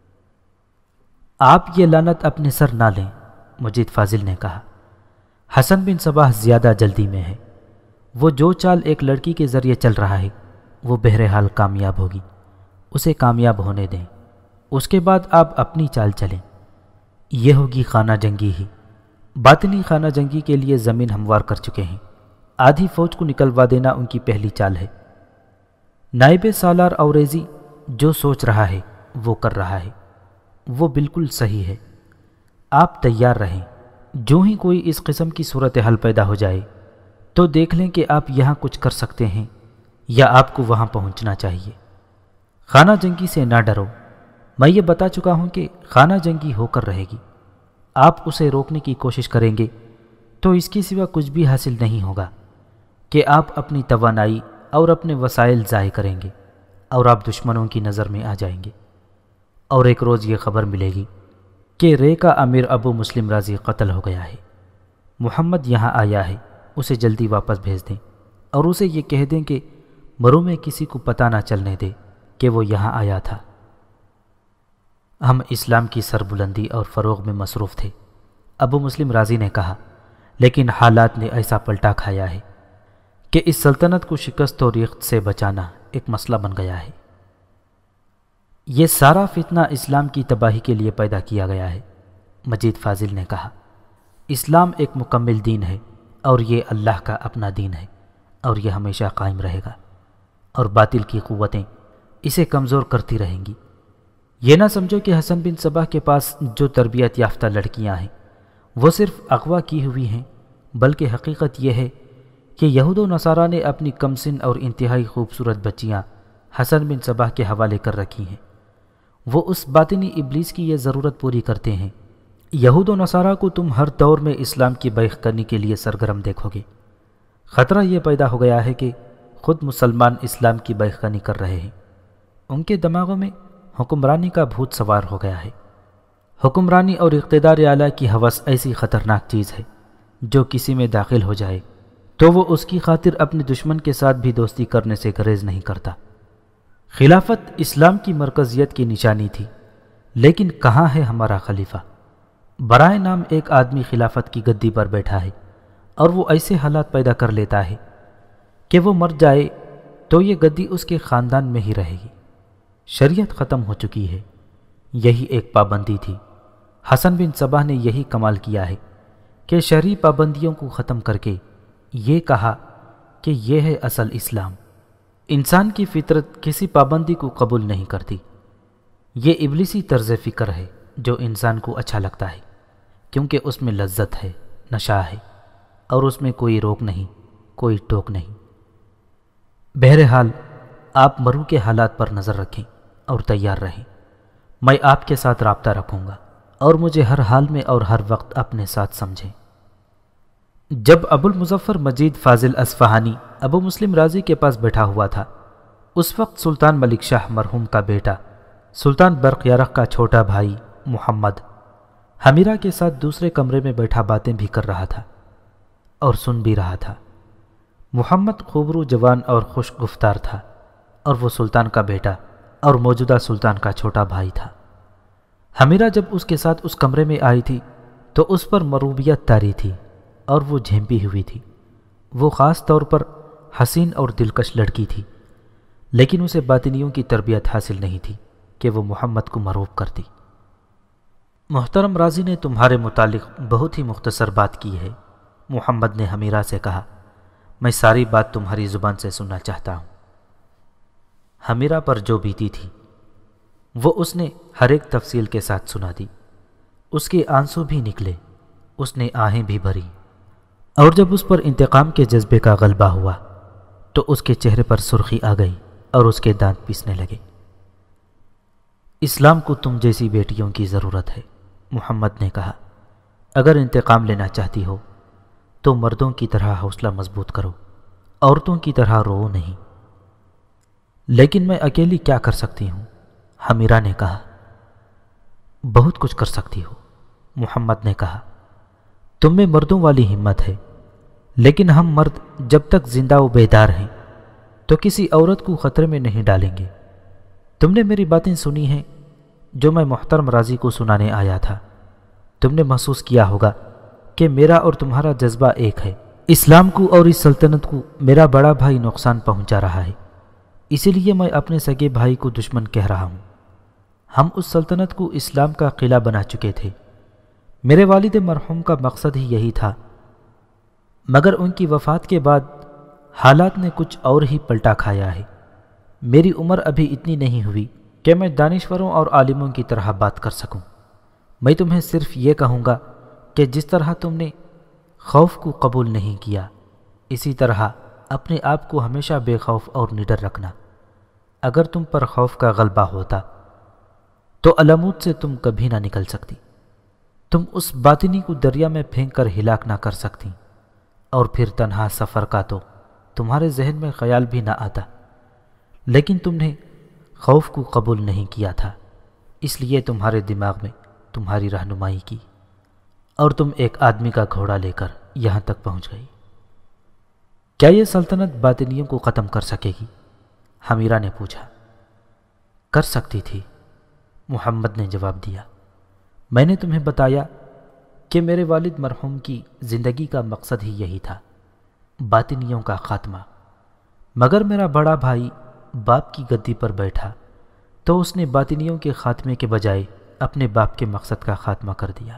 آپ یہ لعنت اپنے سر نہ لیں، مجید فاضل نے کہا۔ حسن بن صباح زیادہ جلدی میں ہے، وہ جو چال ایک لڑکی کے ذریعے چل رہا ہے وہ بہرحال کامیاب ہوگی، اسے کامیاب ہونے دیں، اس کے بعد آپ اپنی چال چلیں۔ یہ ہوگی خانہ جنگی ہی، باطنی خانہ جنگی کے لیے زمین ہموار کر چکے ہیں، آدھی فوج کو نکلوا دینا ان کی پہلی چال ہے۔ نائب سالار اوریزی جو سوچ رہا ہے وہ کر رہا ہے، وہ بالکل صحیح ہے۔ آپ تیار رہیں، جو ہی کوئی اس قسم کی صورتحال پیدا ہو جائے تو دیکھ لیں کہ آپ یہاں کچھ کر سکتے ہیں یا آپ کو وہاں پہنچنا چاہیے۔ خانہ جنگی سے نہ ڈرو، میں یہ بتا چکا ہوں کہ خانہ جنگی ہو کر رہے گی، آپ اسے روکنے کی کوشش کریں گے تو اس کے سوا کچھ بھی حاصل نہیں ہوگا کہ آپ اپنی توانائی اور اپنے وسائل ضائع کریں گے اور آپ دشمنوں کی نظر میں آ جائیں گے، اور ایک روز یہ خبر ملے گی کہ رے کا امیر ابو مسلم رازی قتل ہو گیا ہے، محمد یہاں آیا ہے، اسے جلدی واپس بھیج دیں اور اسے یہ کہہ دیں کہ مرو میں کسی کو پتہ نہ چلنے دے کہ وہ یہاں آیا تھا۔ ہم اسلام کی سربلندی اور فروغ میں مصروف تھے، ابو مسلم رازی نے کہا، لیکن حالات نے ایسا پلٹا کھایا ہے کہ اس سلطنت کو شکست و ریخت سے بچانا ایک مسئلہ بن گیا ہے۔ یہ سارا فتنہ اسلام کی تباہی کے لیے پیدا کیا گیا ہے، مجید فاضل نے کہا۔ اسلام ایک مکمل دین ہے اور یہ اللہ کا اپنا دین ہے، اور یہ ہمیشہ قائم رہے گا، اور باطل کی قوتیں اسے کمزور کرتی رہیں گی۔ یہ نہ سمجھو کہ حسن بن صباح کے پاس جو تربیت یافتہ لڑکیاں ہیں وہ صرف اغوا کی ہوئی ہیں، بلکہ حقیقت یہ ہے کہ یہود و نصارہ نے اپنی کم سن اور انتہائی خوبصورت بچیاں حسن بن صباح کے حوالے کر رکھی ہیں۔ وہ اس باطنی ابلیس کی یہ ضرورت پوری کرتے ہیں۔ یہود و نصارہ کو تم ہر دور میں اسلام کی بیعت کرنے کے لیے سرگرم دیکھو گے۔ خطرہ یہ پیدا ہو گیا ہے کہ خود مسلمان اسلام کی بیعت کر رہے ہیں، ان کے دماغوں میں حکمرانی کا بھوت سوار ہو گیا ہے۔ حکمرانی اور اقتدار اعلیٰ کی ہوس ایسی خطرناک چیز ہے، جو کسی میں داخل ہو جائے تو وہ اس کی خاطر اپنے دشمن کے ساتھ بھی دوستی کرنے سے گریز نہیں کرتا۔ خلافت اسلام کی مرکزیت کی نشانی تھی، لیکن کہاں ہے ہمارا خلیفہ؟ برائے نام ایک آدمی خلافت کی گدی پر بیٹھا ہے اور وہ ایسے حالات پیدا کر لیتا ہے کہ وہ مر جائے تو یہ گدی اس کے خاندان میں ہی رہے گی۔ شریعت ختم ہو چکی ہے، یہی ایک پابندی تھی۔ حسن بن صباح نے یہی کمال کیا ہے کہ شرعی پابندیوں کو ختم کر کے یہ کہا کہ یہ ہے اصل اسلام۔ انسان کی فطرت کسی پابندی کو قبول نہیں کرتی۔ یہ ابلیسی طرز فکر ہے جو انسان کو اچھا لگتا ہے، کیونکہ اس میں لذت ہے، نشہ ہے، اور اس میں کوئی روک نہیں، کوئی ٹوک نہیں۔ بہرحال آپ مرو کے حالات پر نظر رکھیں اور تیار رہیں۔ میں آپ کے ساتھ رابطہ رکھوں گا اور مجھے ہر حال میں اور ہر وقت اپنے ساتھ سمجھیں۔ جب ابو المظفر مجید فاضل اصفہانی ابو مسلم رازی کے پاس بیٹھا ہوا تھا، اس وقت سلطان ملک شاہ مرحوم کا بیٹا سلطان برق یارق کا چھوٹا بھائی محمد حمیرہ کے ساتھ دوسرے کمرے میں بیٹھا باتیں بھی کر رہا تھا اور سن بھی رہا تھا۔ محمد خوبرو جوان اور خوش گفتار تھا اور وہ سلطان کا بیٹا اور موجودہ سلطان کا چھوٹا بھائی تھا۔ حمیرہ جب اس کے ساتھ اس کمرے میں آئی تھی تو اس پر مروبیت طاری تھی اور وہ جھیمپی ہوئی تھی۔ وہ خاص طور پر حسین اور دلکش لڑکی تھی، لیکن اسے باطنیوں کی تربیت حاصل نہیں تھی کہ وہ محمد کو مروب کرتی۔ محترم رازی نے تمہارے متعلق بہت ہی مختصر بات کی ہے، محمد نے حمیرہ سے کہا۔ میں ساری بات تمہاری زبان سے سننا چاہتا ہوں۔ حمیرہ پر جو بیتی تھی وہ اس نے ہر ایک تفصیل کے ساتھ سنا دی۔ اس کے آنسو بھی نکلے، اس نے آہیں بھی بھری، اور جب اس پر انتقام کے جذبے کا غلبہ ہوا تو اس کے چہرے پر سرخی آ گئی اور اس کے دانت پیسنے لگے۔ اسلام کو تم جیسی بیٹیوں کی ضرورت ہے، محمد نے کہا۔ اگر انتقام لینا چاہتی ہو تو مردوں کی طرح حوصلہ مضبوط کرو، عورتوں کی طرح رو نہیں۔ لیکن میں اکیلی کیا کر سکتی ہوں؟ حمیرہ نے کہا۔ بہت کچھ کر سکتی ہو، محمد نے کہا۔ تم میں مردوں والی ہمت ہے، لیکن ہم مرد جب تک زندہ و بیدار ہیں تو کسی عورت کو خطرے میں نہیں ڈالیں گے۔ تم نے میری باتیں سنی ہیں جو میں محترم رازی کو سنانے آیا تھا۔ تم نے محسوس کیا ہوگا کہ میرا اور تمہارا جذبہ ایک ہے۔ اسلام کو اور اس سلطنت کو میرا بڑا بھائی نقصان پہنچا رہا ہے، اسی لیے میں اپنے سگے بھائی کو دشمن کہہ رہا ہوں۔ ہم اس سلطنت کو اسلام کا قلعہ بنا چکے تھے۔ میرے والد مرحوم کا مقصد ہی یہی تھا، مگر ان کی وفات کے بعد حالات نے کچھ اور ہی پلٹا کھایا ہے۔ میری عمر ابھی اتنی نہیں ہوئی کہ میں دانشوروں اور عالموں کی طرح بات کر سکوں۔ میں تمہیں صرف یہ کہوں گا کہ جس طرح تم نے خوف کو قبول نہیں کیا، اسی طرح اپنے آپ کو ہمیشہ بے خوف اور نڈر رکھنا۔ اگر تم پر خوف کا غلبہ ہوتا تو علمود سے تم کبھی نہ نکل سکتی۔ تم اس باطنی کو دریا میں پھینک کر ہلاک نہ کر سکتی، اور پھر تنہا سفر کا تو تمہارے ذہن میں خیال بھی نہ آتا۔ لیکن تم نے خوف کو قبول نہیں کیا تھا، اس لیے تمہارے دماغ میں تمہاری رہنمائی کی اور تم ایک آدمی کا گھوڑا لے کر یہاں تک پہنچ گئی۔ کیا یہ سلطنت باطنیوں کو ختم کر سکے گی؟ حمیرہ نے پوچھا۔ کر سکتی تھی، محمد نے جواب دیا۔ میں نے تمہیں بتایا کہ میرے والد مرحوم کی زندگی کا مقصد ہی یہی تھا، باطنیوں کا خاتمہ۔ مگر میرا بڑا بھائی باپ کی گدی پر بیٹھا تو اس نے باطنیوں کے خاتمے کے بجائے اپنے باپ کے مقصد کا خاتمہ کر دیا۔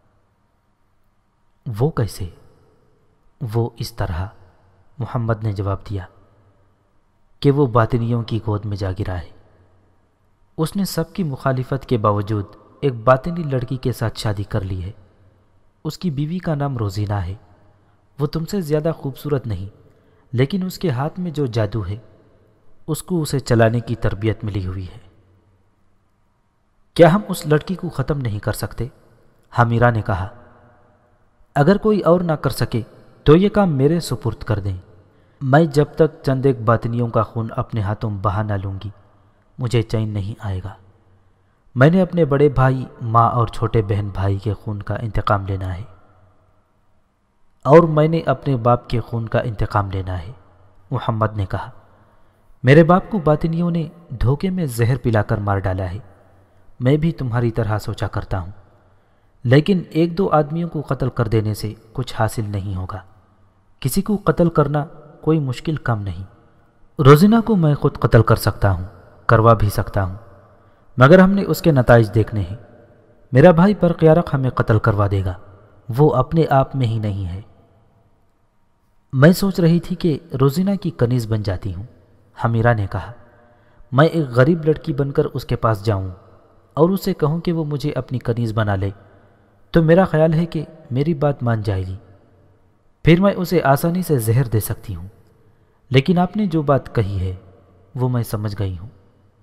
وہ کیسے؟ وہ اس طرح، محمد نے جواب دیا، کہ وہ باطنیوں کی گود میں جا گرا ہے۔ اس نے سب کی مخالفت کے باوجود ایک باطنی لڑکی کے ساتھ شادی کر لی ہے۔ اس کی بیوی کا نام روزینہ ہے۔ وہ تم سے زیادہ خوبصورت نہیں، لیکن اس کے ہاتھ میں جو جادو ہے اس کو اسے چلانے کی تربیت ملی ہوئی ہے۔ کیا ہم اس لڑکی کو ختم نہیں کر سکتے؟ حمیرہ نے کہا۔ اگر کوئی اور نہ کر سکے تو یہ کام میرے سپرد کر دیں۔ میں جب تک چند ایک باطنیوں کا خون اپنے ہاتھوں بہا نہ لوں گی مجھے چین نہیں آئے گا۔ میں نے اپنے بڑے بھائی، ماں اور چھوٹے بہن بھائی کے خون کا انتقام لینا ہے، اور میں نے اپنے باپ کے خون کا انتقام لینا ہے، محمد نے کہا۔ میرے باپ کو باطنیوں نے دھوکے میں زہر پلا کر مار ڈالا ہے۔ میں بھی تمہاری طرح سوچا کرتا ہوں، لیکن ایک دو آدمیوں کو قتل کر دینے سے کچھ حاصل نہیں ہوگا۔ کسی کو قتل کرنا کوئی مشکل کام نہیں۔ روزینہ کو میں خود قتل کر سکتا ہوں، کروا بھی سکتا ہوں، مگر ہم نے اس کے نتائج دیکھنے ہیں۔ میرا بھائی برق یارق ہمیں قتل کروا دے گا، وہ اپنے آپ میں ہی نہیں ہے۔ میں سوچ رہی تھی کہ روزینہ کی کنیز بن جاتی ہوں، حمیرہ نے کہا۔ میں ایک غریب لڑکی بن کر اس کے پاس جاؤں اور اسے کہوں کہ وہ مجھے اپنی کنیز بنا لے، تو میرا خیال ہے کہ میری بات مان جائے گی۔ پھر میں اسے آسانی سے زہر دے سکتی ہوں، لیکن آپ نے جو بات کہی ہے وہ میں سمجھ گئی ہوں۔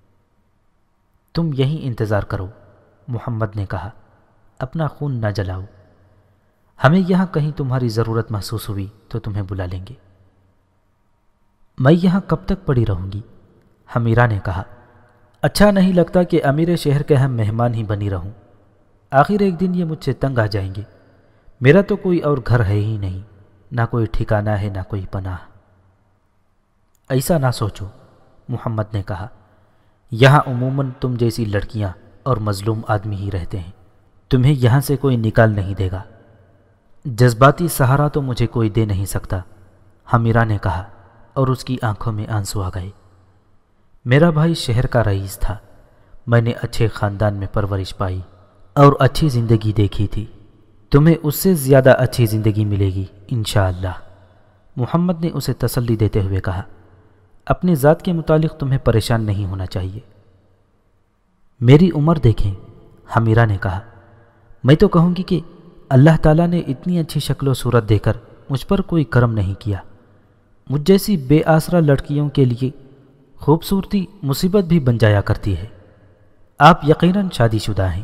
تم یہیں انتظار کرو، محمد نے کہا، اپنا خون نہ جلاؤ۔ ہمیں یہاں کہیں تمہاری ضرورت محسوس ہوئی تو تمہیں بلا لیں گے۔ میں یہاں کب تک پڑی رہوں گی؟ حمیرہ نے کہا، اچھا نہیں لگتا کہ امیر شہر کے ہم مہمان ہی بنی رہوں۔ آخر ایک دن یہ مجھ سے تنگ آ جائیں گے۔ میرا تو کوئی اور گھر ہے ہی نہیں، نہ کوئی ٹھکانہ ہے نہ کوئی پناہ۔ ایسا نہ سوچو، محمد نے کہا، یہاں عموماً تم جیسی لڑکیاں اور مظلوم آدمی ہی رہتے ہیں، تمہیں یہاں سے کوئی نکال نہیں دے گا۔ جذباتی سہارا تو مجھے کوئی دے نہیں سکتا، حمیرہ نے کہا، اور اس کی آنکھوں میں آنسو آ گئے۔ میرا بھائی شہر کا رئیس تھا، میں نے اچھے خاندان میں پرورش پائی اور اچھی زندگی دیکھی تھی، تمہیں اس سے زیادہ اچھی زندگی ملے گی انشاءاللہ، محمد نے اسے تسلی دیتے ہوئے کہا۔ اپنی ذات کے متعلق تمہیں پریشان نہیں ہونا چاہیے۔ میری عمر دیکھیں، حمیرہ نے کہا، میں تو کہوں گی کہ اللہ تعالیٰ نے اتنی اچھی شکل و صورت دے کر مجھ پر کوئی کرم نہیں کیا۔ مجھ جیسی بے آسرا لڑکیوں کے لیے خوبصورتی مصیبت بھی بن جایا کرتی ہے۔ آپ یقیناً شادی شدہ ہیں؟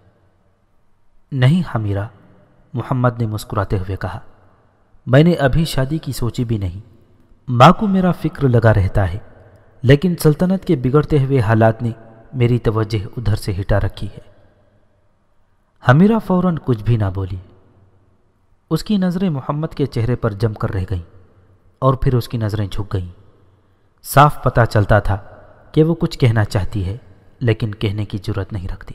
نہیں حمیرہ، محمد نے مسکراتے ہوئے کہا، میں نے ابھی شادی کی سوچی بھی نہیں۔ ماں کو میرا فکر لگا رہتا ہے، لیکن سلطنت کے بگڑتے ہوئے حالات نے میری توجہ ادھر سے ہٹا رکھی ہے۔ حمیرہ فوراً کچھ بھی نہ بولی۔ اس کی نظریں محمد کے چہرے پر جم کر رہ گئیں اور پھر اس کی نظریں جھک گئیں۔ صاف پتہ چلتا تھا کہ وہ کچھ کہنا چاہتی ہے لیکن کہنے کی جرأت نہیں رکھتی۔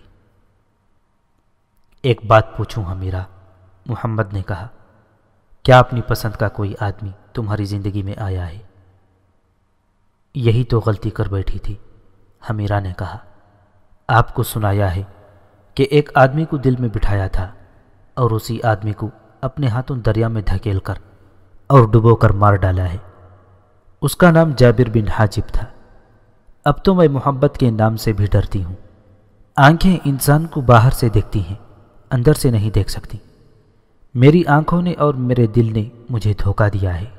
ایک بات پوچھوں حمیرہ، محمد نے کہا، کیا اپنی پسند کا کوئی آدمی تمہاری زندگی میں آیا ہے؟ یہی تو غلطی کر بیٹھی تھی، حمیرہ نے کہا۔ آپ کو سنایا ہے کہ ایک آدمی کو دل میں بٹھایا تھا اور اسی آدمی کو اپنے ہاتھوں دریا میں دھکیل کر اور ڈبو کر مار ڈالا ہے۔ اس کا نام جابر بن حاجب تھا۔ اب تو میں محبت کے نام سے بھی ڈرتی ہوں۔ آنکھیں انسان کو باہر سے دیکھتی ہیں، اندر سے نہیں دیکھ سکتی۔ میری آنکھوں نے اور میرے دل نے مجھے دھوکہ دیا ہے۔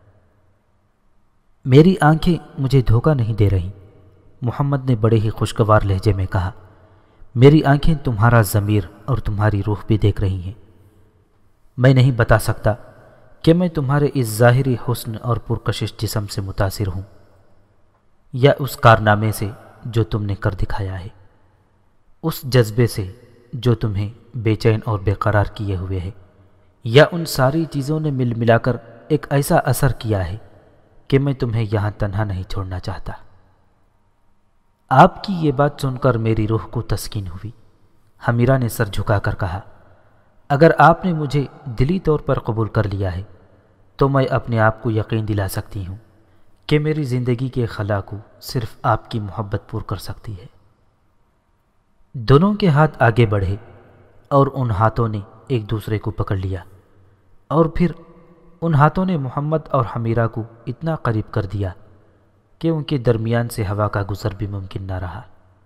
میری آنکھیں مجھے دھوکہ نہیں دے رہی، محمد نے بڑے ہی خوشگوار لہجے میں کہا۔ میری آنکھیں تمہارا ضمیر اور تمہاری روح بھی دیکھ رہی ہیں۔ میں نہیں بتا سکتا کہ میں تمہارے اس ظاہری حسن اور پرکشش جسم سے متاثر ہوں یا اس کارنامے سے جو تم نے کر دکھایا ہے، اس جذبے سے جو تمہیں بے چین اور بے قرار کیے ہوئے ہے، یا ان ساری چیزوں نے مل ملا کر ایک ایسا اثر کیا ہے کہ میں تمہیں یہاں تنہا نہیں چھوڑنا چاہتا۔ آپ کی یہ بات سن کر میری روح کو تسکین ہوئی۔ حمیرہ نے سر جھکا کر کہا، اگر آپ نے مجھے دلی طور پر قبول کر لیا ہے تو میں اپنے آپ کو یقین دلا سکتی ہوں کہ میری زندگی کے خلا کو صرف آپ کی محبت پور کر سکتی ہے۔ دونوں کے ہاتھ آگے بڑھے اور ان ہاتھوں نے ایک دوسرے کو پکڑ لیا، اور پھر ان ہاتھوں نے محمد اور حمیرہ کو اتنا قریب کر دیا کہ ان کے درمیان سے ہوا کا گزر بھی ممکن نہ رہا۔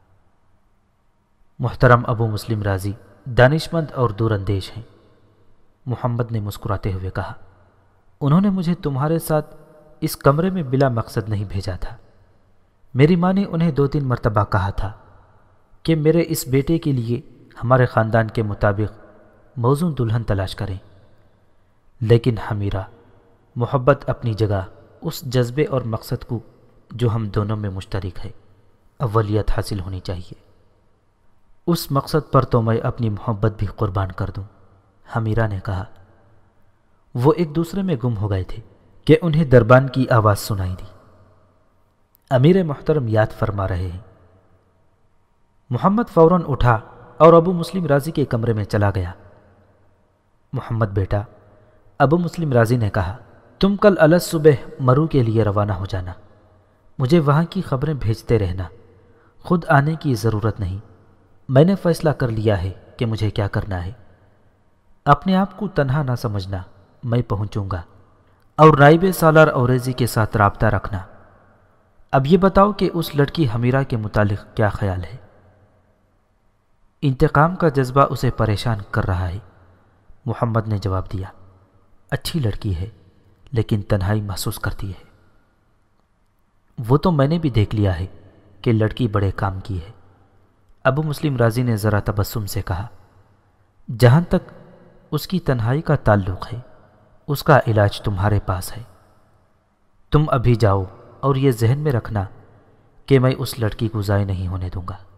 محترم ابو مسلم رازی دانشمند اور دور اندیش ہیں، محمد نے مسکراتے ہوئے کہا۔ انہوں نے مجھے تمہارے ساتھ اس کمرے میں بلا مقصد نہیں بھیجا تھا۔ میری ماں نے انہیں 2-3 مرتبہ کہا تھا کہ میرے اس بیٹے کے لیے ہمارے خاندان کے مطابق موزوں دلہن تلاش کریں، لیکن حمیرہ، محبت اپنی جگہ اس جذبے اور مقصد کو جو ہم دونوں میں مشترک ہے اولیت حاصل ہونی چاہیے۔ اس مقصد پر تو میں اپنی محبت بھی قربان کر دوں، حمیرہ نے کہا۔ وہ ایک دوسرے میں گم ہو گئے تھے کہ انہیں دربان کی آواز سنائی دی۔ امیر محترم یاد فرما رہے ہیں۔ محمد فوراً اٹھا اور ابو مسلم رازی کے کمرے میں چلا گیا۔ محمد بیٹا، ابو مسلم رازی نے کہا، تم کل الگ صبح مرو کے لیے روانہ ہو جانا، مجھے وہاں کی خبریں بھیجتے رہنا، خود آنے کی ضرورت نہیں۔ میں نے فیصلہ کر لیا ہے کہ مجھے کیا کرنا ہے۔ اپنے آپ کو تنہا نہ سمجھنا، میں پہنچوں گا، اور نائب سالار اوریزی کے ساتھ رابطہ رکھنا۔ اب یہ بتاؤ کہ اس لڑکی حمیرہ کے متعلق کیا خیال ہے؟ انتقام کا جذبہ اسے پریشان کر رہا ہے، محمد نے جواب دیا۔ اچھی لڑکی ہے لیکن تنہائی محسوس کرتی ہے۔ وہ تو میں نے بھی دیکھ لیا ہے کہ لڑکی بڑے کام کی ہے۔ ابو مسلم رازی نے ذرا تبسم سے کہا، جہاں تک اس کی تنہائی کا تعلق ہے اس کا علاج تمہارے پاس ہے۔ تم ابھی جاؤ اور یہ ذہن میں رکھنا کہ میں اس لڑکی کو ضائع نہیں ہونے دوں گا۔